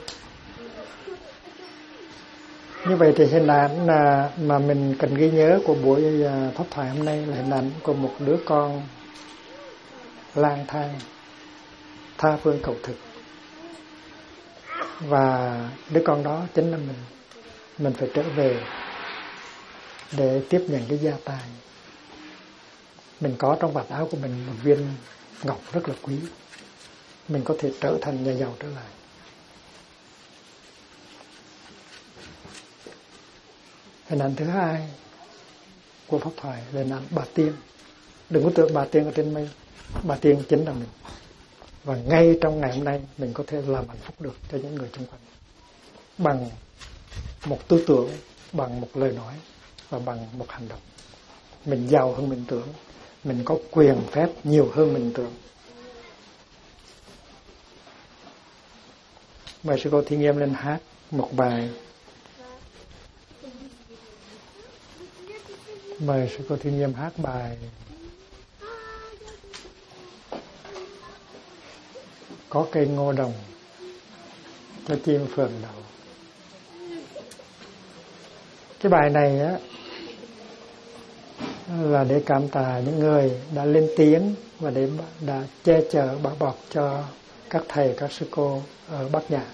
Như vậy thì hình ảnh mà mình cần ghi nhớ của buổi pháp thoại hôm nay là hình ảnh của một đứa con lang thang tha phương cầu thực. Và đứa con đó chính là mình. Mình phải trở về để tiếp nhận cái gia tài. Mình có trong vạt áo của mình một viên ngọc rất là quý. Mình có thể trở thành nhà giàu trở lại. Hình ảnh thứ hai của pháp thoại là hình ảnh bà tiên. Đừng có tưởng bà tiên ở trên mây. Bà tiên chính là mình. Và ngay trong ngày hôm nay mình có thể làm hạnh phúc được cho những người xung quanh bằng một tư tưởng, bằng một lời nói và bằng một hành động. Mình giàu hơn mình tưởng, mình có quyền phép nhiều hơn mình tưởng. Mời sư cô Thiên Nghiêm lên hát một bài. Mời sư cô Thiên Nghiêm hát bài Có cây ngô đồng cho chim phượng đậu. Cái bài này á là để cảm tạ những người đã lên tiếng và đã che chở bảo bọc cho các thầy, các sư cô ở Bắc Nhã.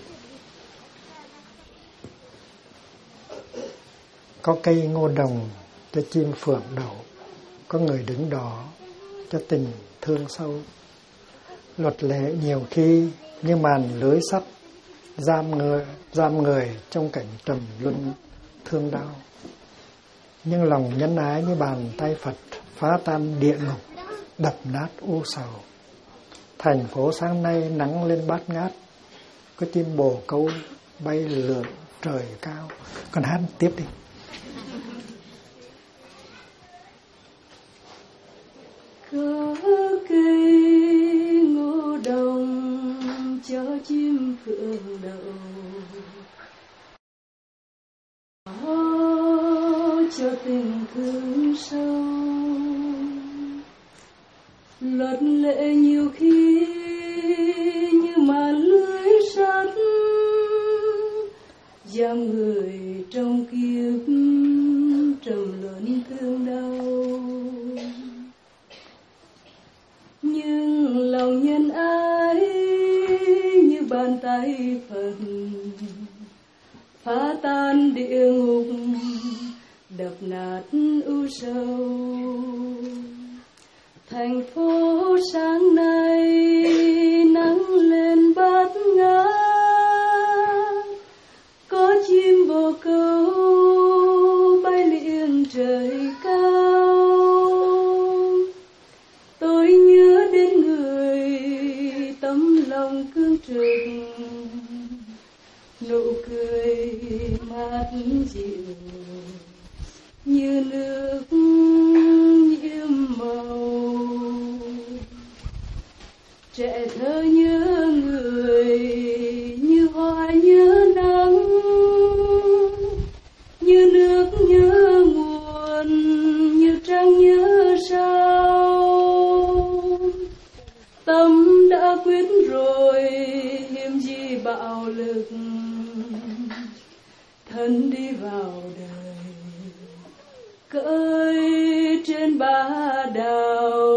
Có cây ngô đồng cho chim phượng đậu, có người đứng đó cho tình thương sâu. Luật lệ nhiều khi như màn lưới sắt giam người trong cảnh trầm luân thương đau. Nhưng lòng nhân ái như bàn tay Phật phá tan địa ngục, đập nát u sầu. Thành phố sáng nay nắng lên bát ngát, có chim bồ câu bay lượn trời cao. Còn hát tiếp đi. Có cây ngô đồng cho chim phượng đậu, cho tình thương sâu. Luật lệ nhiều khi như màn lưới sắt giam người trong kiếp trầm luân thương đau. Nhưng lòng nhân ái như bàn tay Phật phá tan địa ngục, đập nát u sầu. Thành phố sáng nay nắng lên bát ngát, trực, nụ cười mát dịu như nước nhiễm màu. Trẻ thơ nhớ người như hoa nhớ nắng, như nước nhớ nguồn, như trăng nhớ sao. Tâm đã quyết rồi hiếm gì bạo lực, thân đi vào đời cõi trên bá đào.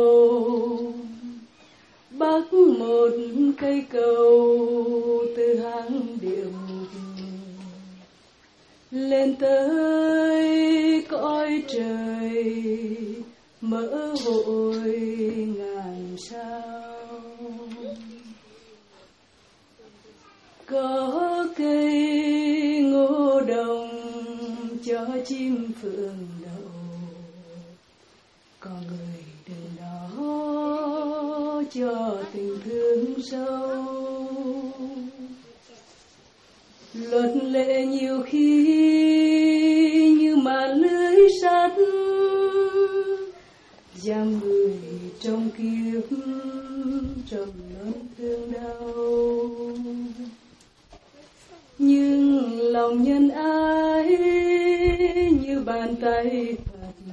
Bắc một cây cầu từ hang địa ngục lên tới cõi trời, mở hội ngàn sao. Có cây ngô đồng cho chim phượng đậu, có người đứng đó cho tình thương sâu. Luật lệ nhiều khi như màn lưới sắt, giam người trong kiếp trầm luân thương đau. Nhưng lòng nhân ái như bàn tay Phật,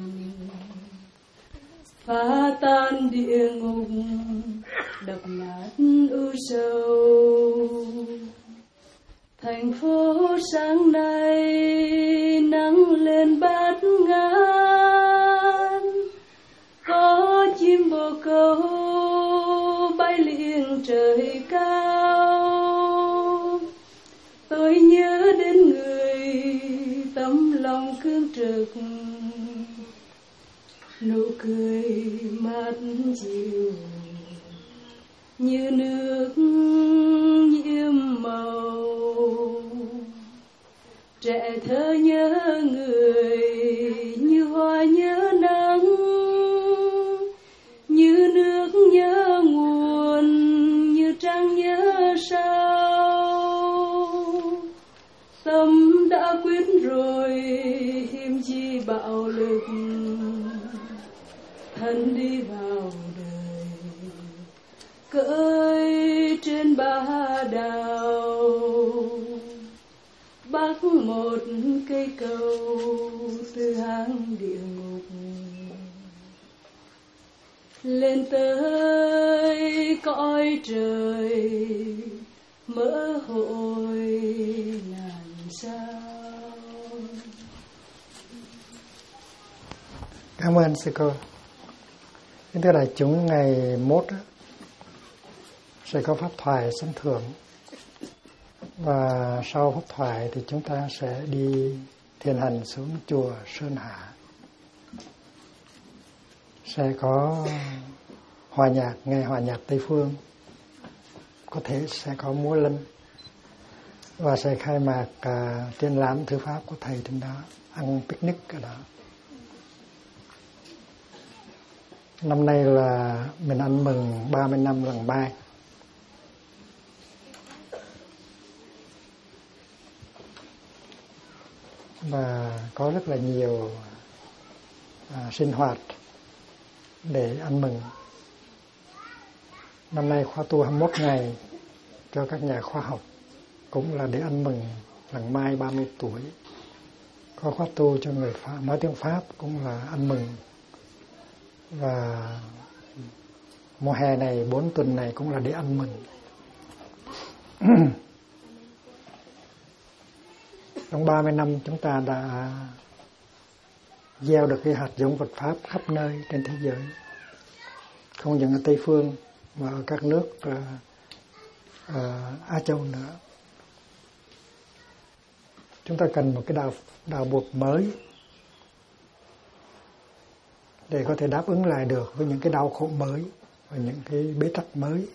phá tan địa ngục đập nát u sầu. Thành phố sáng nay nắng lên bát ngát, có chim bồ câu bay liêng trời cao. Tôi nhớ đến người tấm lòng cương trực, nụ cười mát dịu như nước nhiễm màu. Trẻ thơ nhớ người như hoa nhớ nắng, như nước nhớ nguồn, như trăng nhớ sao. Tâm đã quyết rồi hiếm chi bạo lực, thân đi vào đời cõi trên bá đào. Bắc một cây cầu từ hang địa ngục lên tới cõi trời, mở hội ngàn sao. Cảm ơn sư cô. Kính thưa đại chúng, ngày mốt sẽ có pháp thoại sân thượng, và sau pháp thoại thì chúng ta sẽ đi thiền hành xuống chùa Sơn Hà. Sẽ có hòa nhạc, nghe hòa nhạc Tây Phương, có thể sẽ có múa lân, và sẽ khai mạc triển lãm thư pháp của thầy trên đó, ăn picnic ở đó. Năm nay là mình ăn mừng 30 năm lần Mai. Và có rất là nhiều sinh hoạt để ăn mừng. Năm nay khóa tu 21 ngày cho các nhà khoa học, cũng là để ăn mừng lần Mai 30 tuổi. Có khóa tu cho người Pháp, nói tiếng Pháp, cũng là ăn mừng. Và mùa hè này 4 tuần này cũng là để ăn mừng. Trong 30 năm chúng ta đã gieo được cái hạt giống Phật Pháp khắp nơi trên thế giới, không những ở Tây Phương mà ở các nước Á Châu nữa. Chúng ta cần một cái đạo buộc mới để có thể đáp ứng lại được với những cái đau khổ mới và những cái bế tắc mới.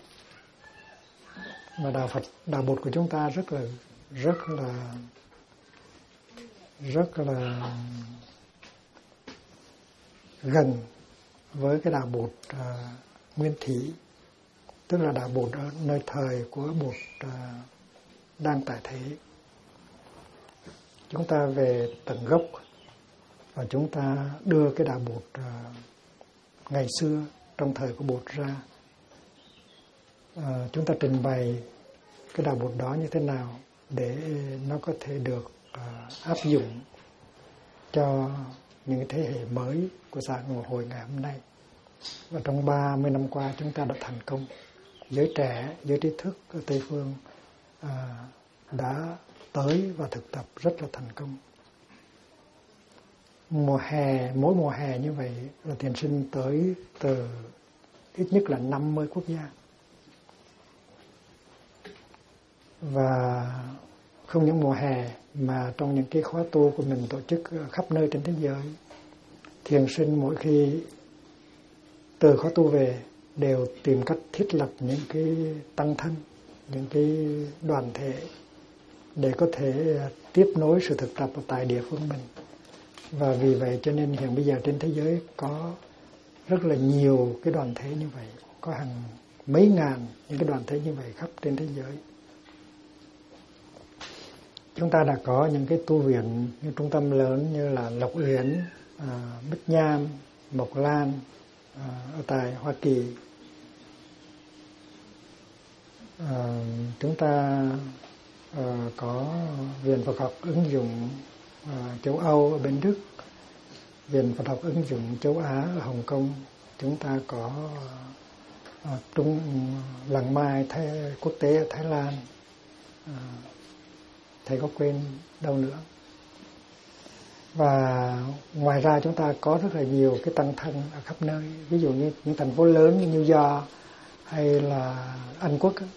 Mà đạo Bụt của chúng ta rất là gần với cái đạo Bụt Nguyên Thủy tức là đạo Bụt ở nơi thời của Bụt đang tại thế. Chúng ta về tận gốc và chúng ta đưa cái đạo Bụt ngày xưa trong thời của Bụt ra. Chúng ta trình bày cái đạo Bụt đó như thế nào để nó có thể được áp dụng cho những thế hệ mới của xã hội ngày hôm nay. Và trong 30 năm qua chúng ta đã thành công. Giới trẻ, giới trí thức ở Tây Phương đã tới và thực tập rất là thành công. Mỗi mùa hè như vậy là thiền sinh tới từ ít nhất là 50 quốc gia. Và không những mùa hè mà trong những cái khóa tu của mình tổ chức khắp nơi trên thế giới, thiền sinh mỗi khi từ khóa tu về đều tìm cách thiết lập những cái tăng thân, những cái đoàn thể để có thể tiếp nối sự thực tập ở tại địa phương mình. Và vì vậy cho nên hiện bây giờ trên thế giới có rất là nhiều cái đoàn thể như vậy, có hàng mấy ngàn những cái đoàn thể như vậy khắp trên thế giới. Chúng ta đã có những cái tu viện, những trung tâm lớn như là Lộc Uyển, Bích Nham, Mộc Lan ở tại Hoa Kỳ. Chúng ta có Viện Phật học ứng dụng châu Âu ở bên Đức, Viện Phật học ứng dụng châu Á ở Hồng Kông. Chúng ta có Làng Mai quốc tế ở Thái Lan. Thầy có quên đâu nữa. Và ngoài ra chúng ta có rất là nhiều cái tăng thân ở khắp nơi. Ví dụ như những thành phố lớn như New York hay là Anh Quốc ấy,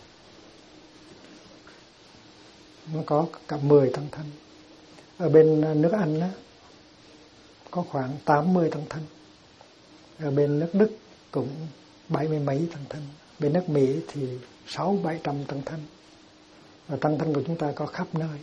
nó có cả 10 tăng thân. Ở bên nước Anh đó, có khoảng 80 tăng thân. Ở bên nước Đức cũng 70 mấy tăng thân. Bên nước Mỹ thì 600-700 tăng thân. Và tăng thân của chúng ta có khắp nơi.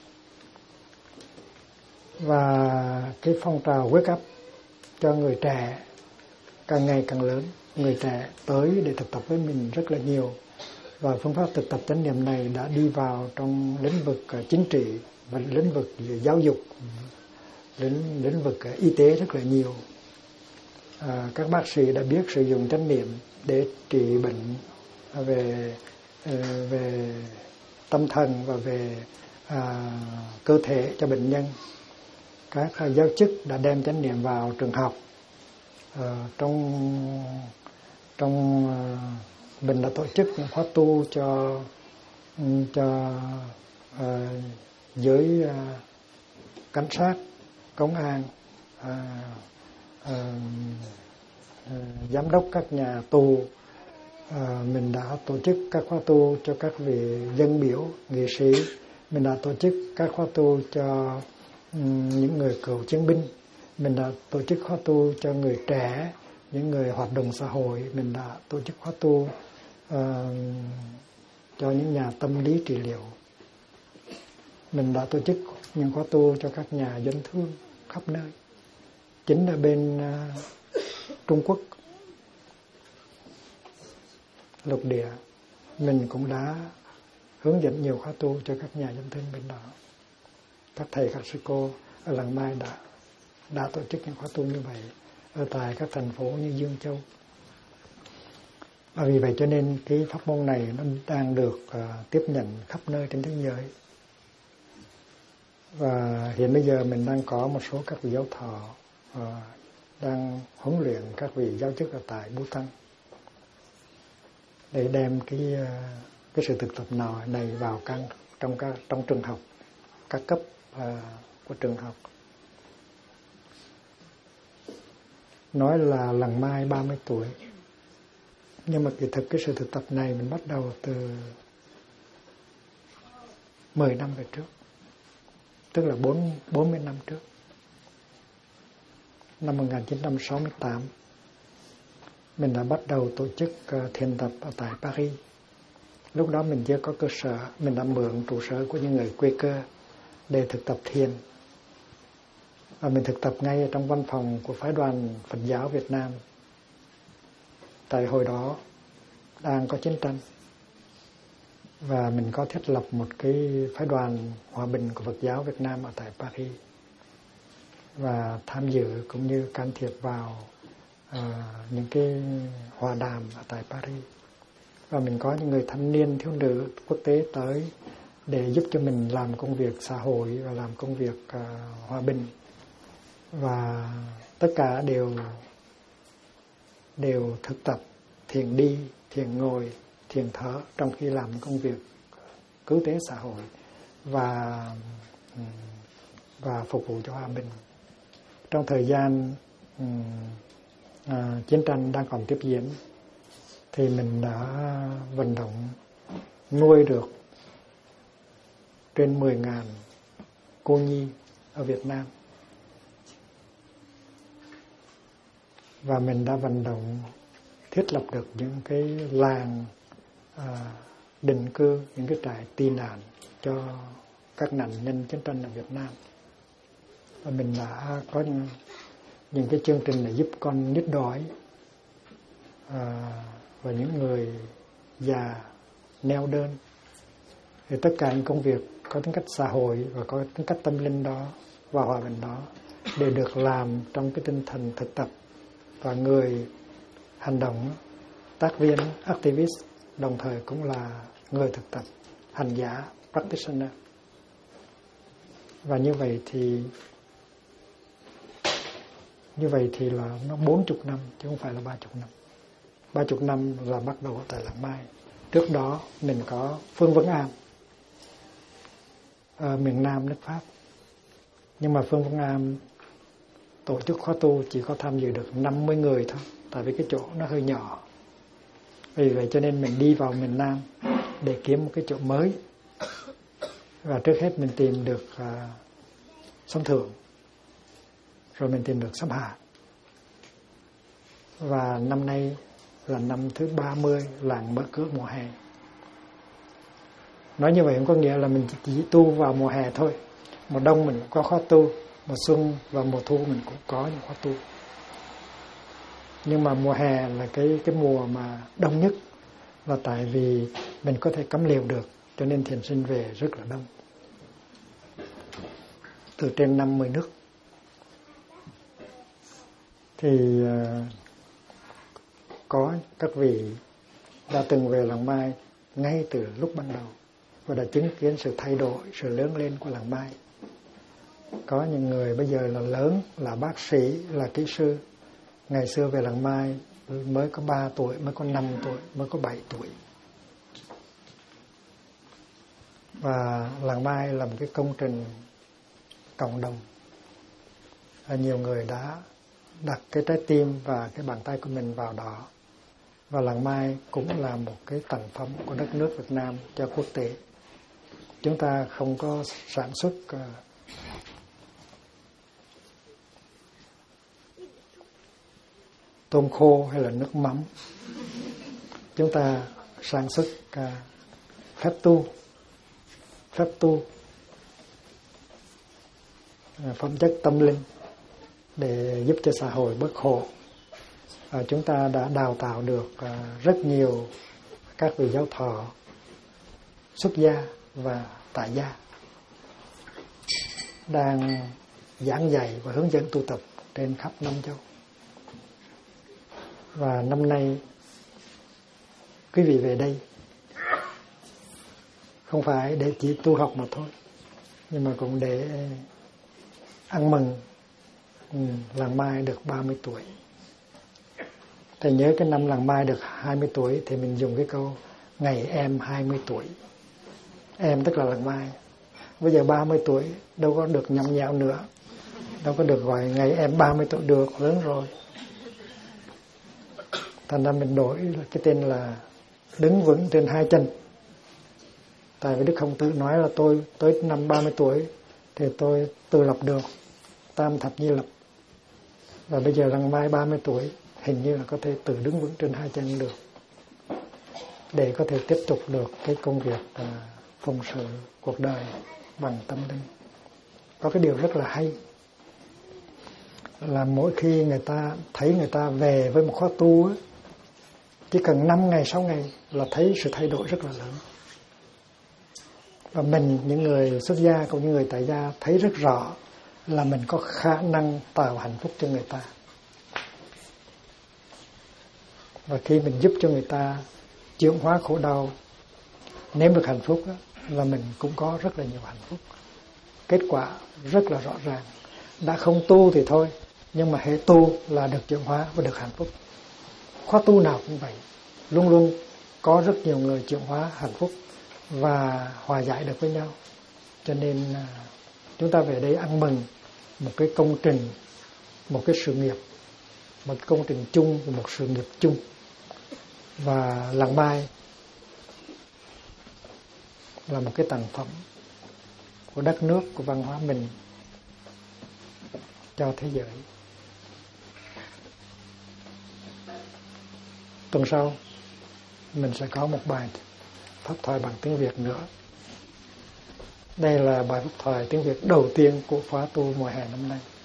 Và cái phong trào wake up cho người trẻ càng ngày càng lớn. Người trẻ tới để thực tập với mình rất là nhiều. Và phương pháp thực tập chánh niệm này đã đi vào trong lĩnh vực chính trị và lĩnh vực giáo dục, lĩnh vực y tế rất là nhiều. Các bác sĩ đã biết sử dụng chánh niệm để trị bệnh về tâm thần và về cơ thể cho bệnh nhân. Các giáo chức đã đem chánh niệm vào trường học. Mình đã tổ chức những khóa tu cho giới cảnh sát, công an, giám đốc các nhà tù. Mình đã tổ chức các khóa tu cho các vị dân biểu, nghệ sĩ. Mình đã tổ chức các khóa tu cho những người cựu chiến binh. Mình đã tổ chức khóa tu cho người trẻ, những người hoạt động xã hội. Mình đã tổ chức khóa tu cho những nhà tâm lý trị liệu. Mình đã tổ chức những khóa tu cho các nhà dân thương khắp nơi. Chính ở bên Trung Quốc, lục địa, mình cũng đã hướng dẫn nhiều khóa tu cho các nhà dân thương bên đó. Các thầy, các sư cô ở Làng Mai đã tổ chức những khóa tu như vậy ở tại các thành phố như Dương Châu. Và vì vậy cho nên cái pháp môn này nó đang được tiếp nhận khắp nơi trên thế giới. Và hiện bây giờ mình đang có một số các vị giáo thọ đang huấn luyện các vị giáo chức ở tại Bhutan để đem cái sự thực tập này vào trong trường học, các cấp của trường học. Nói là Làng Mai 30 tuổi, nhưng mà kỳ thực cái sự thực tập này mình bắt đầu từ 10 năm về trước, tức là 40 năm trước. Năm 1968 mình đã bắt đầu tổ chức thiền tập ở tại Paris. Lúc đó mình chưa có cơ sở, mình đã mượn trụ sở của những người Quaker để thực tập thiền. Và mình thực tập ngay trong văn phòng của Phái đoàn Phật giáo Việt Nam. Tại hồi đó đang có chiến tranh, và mình có thiết lập một cái phái đoàn hòa bình của Phật giáo Việt Nam ở tại Paris, và tham dự cũng như can thiệp vào những cái hòa đàm ở tại Paris. Và mình có những người thanh niên thiếu nữ quốc tế tới để giúp cho mình làm công việc xã hội và làm công việc hòa bình, và tất cả đều thực tập thiền đi, thiền ngồi, thiền thở trong khi làm công việc cứu tế xã hội và phục vụ cho hòa bình. Trong thời gian chiến tranh đang còn tiếp diễn thì mình đã vận động nuôi được trên 10.000 cô nhi ở Việt Nam, và mình đã vận động thiết lập được những cái làng định cư, những cái trại tị nạn cho các nạn nhân chiến tranh ở Việt Nam. Và mình đã có những cái chương trình để giúp con nít đói và những người già neo đơn. Thì tất cả những công việc có tính cách xã hội và có tính cách tâm linh đó và hòa bình đó đều được làm trong cái tinh thần thực tập, và người hành động, tác viên, activist đồng thời cũng là người thực tập, hành giả, practitioner. Và như vậy thì là nó 40 năm chứ không phải là 30 năm. 30 năm là bắt đầu tại Làng Mai. Trước đó mình có Phương Vân Am ở miền Nam nước Pháp. Nhưng mà Phương Vân Am tổ chức khóa tu chỉ có tham dự được 50 người thôi, tại vì cái chỗ nó hơi nhỏ. Vì vậy cho nên mình đi vào miền Nam để kiếm một cái chỗ mới. Và trước hết mình tìm được Sông Thượng, rồi mình tìm được Sông Hạ. Và năm nay là năm thứ 30 làng mở cửa mùa hè. Nói như vậy không có nghĩa là mình chỉ tu vào mùa hè thôi. Mùa đông mình cũng có khóa tu, mùa xuân và mùa thu mình cũng có những khóa tu. Nhưng mà mùa hè là cái mùa mà đông nhất, là tại vì mình có thể cắm lều được, cho nên thiền sinh về rất là đông, từ trên 50 nước. Thì có các vị đã từng về Làng Mai ngay từ lúc ban đầu và đã chứng kiến sự thay đổi, sự lớn lên của Làng Mai. Có những người bây giờ là lớn, là bác sĩ, là kỹ sư. Ngày xưa về Làng Mai mới có 3 tuổi, mới có 5 tuổi, mới có 7 tuổi. Và Làng Mai là một cái công trình cộng đồng. Nhiều người đã đặt cái trái tim và cái bàn tay của mình vào đó. Và Làng Mai cũng là một cái sản phẩm của đất nước Việt Nam cho quốc tế. Chúng ta không có sản xuất tôm khô hay là nước mắm. Chúng ta sản xuất phép tu, phẩm chất tâm linh để giúp cho xã hội bớt khổ. Chúng ta đã đào tạo được rất nhiều các vị giáo thọ xuất gia và tại gia đang giảng dạy và hướng dẫn tu tập trên khắp năm châu. Và năm nay quý vị về đây không phải để chỉ tu học mà thôi, nhưng mà cũng để ăn mừng Làng Mai được 30 tuổi. Thầy nhớ cái năm Làng Mai được 20 tuổi thì mình dùng cái câu ngày em 20 tuổi. Em tức là Làng Mai. Bây giờ 30 tuổi đâu có được nhõng nhẽo nữa, đâu có được gọi ngày em 30 tuổi được, lớn rồi. Thành ra mình đổi cái tên là đứng vững trên 2 chân. Tại vì Đức Khổng Tử nói là tôi tới năm 30 tuổi thì tôi tự lập được tam thập nhi lập. Và bây giờ Làng Mai 30 tuổi hình như là có thể tự đứng vững trên 2 chân được, để có thể tiếp tục được cái công việc phụng sự cuộc đời bằng tâm linh. Có cái điều rất là hay là mỗi khi người ta thấy người ta về với một khóa tu ấy, chỉ cần 5 ngày 6 ngày là thấy sự thay đổi rất là lớn. Và mình, những người xuất gia cũng như người tại gia, thấy rất rõ là mình có khả năng tạo hạnh phúc cho người ta. Và khi mình giúp cho người ta chuyển hóa khổ đau, nếm được hạnh phúc đó, là mình cũng có rất là nhiều hạnh phúc. Kết quả rất là rõ ràng. Đã không tu thì thôi, nhưng mà hệ tu là được chuyển hóa và được hạnh phúc. Khóa tu nào cũng vậy, luôn luôn có rất nhiều người chuyển hóa hạnh phúc và hòa giải được với nhau. Cho nên chúng ta về đây ăn mừng một cái công trình, một cái sự nghiệp, một công trình chung, một sự nghiệp chung. Và Làng Mai là một cái tặng phẩm của đất nước, của văn hóa mình cho thế giới. Tuần sau mình sẽ có một bài pháp thoại bằng tiếng Việt nữa. Đây là bài pháp thoại tiếng Việt đầu tiên của khóa tu mùa hè năm nay.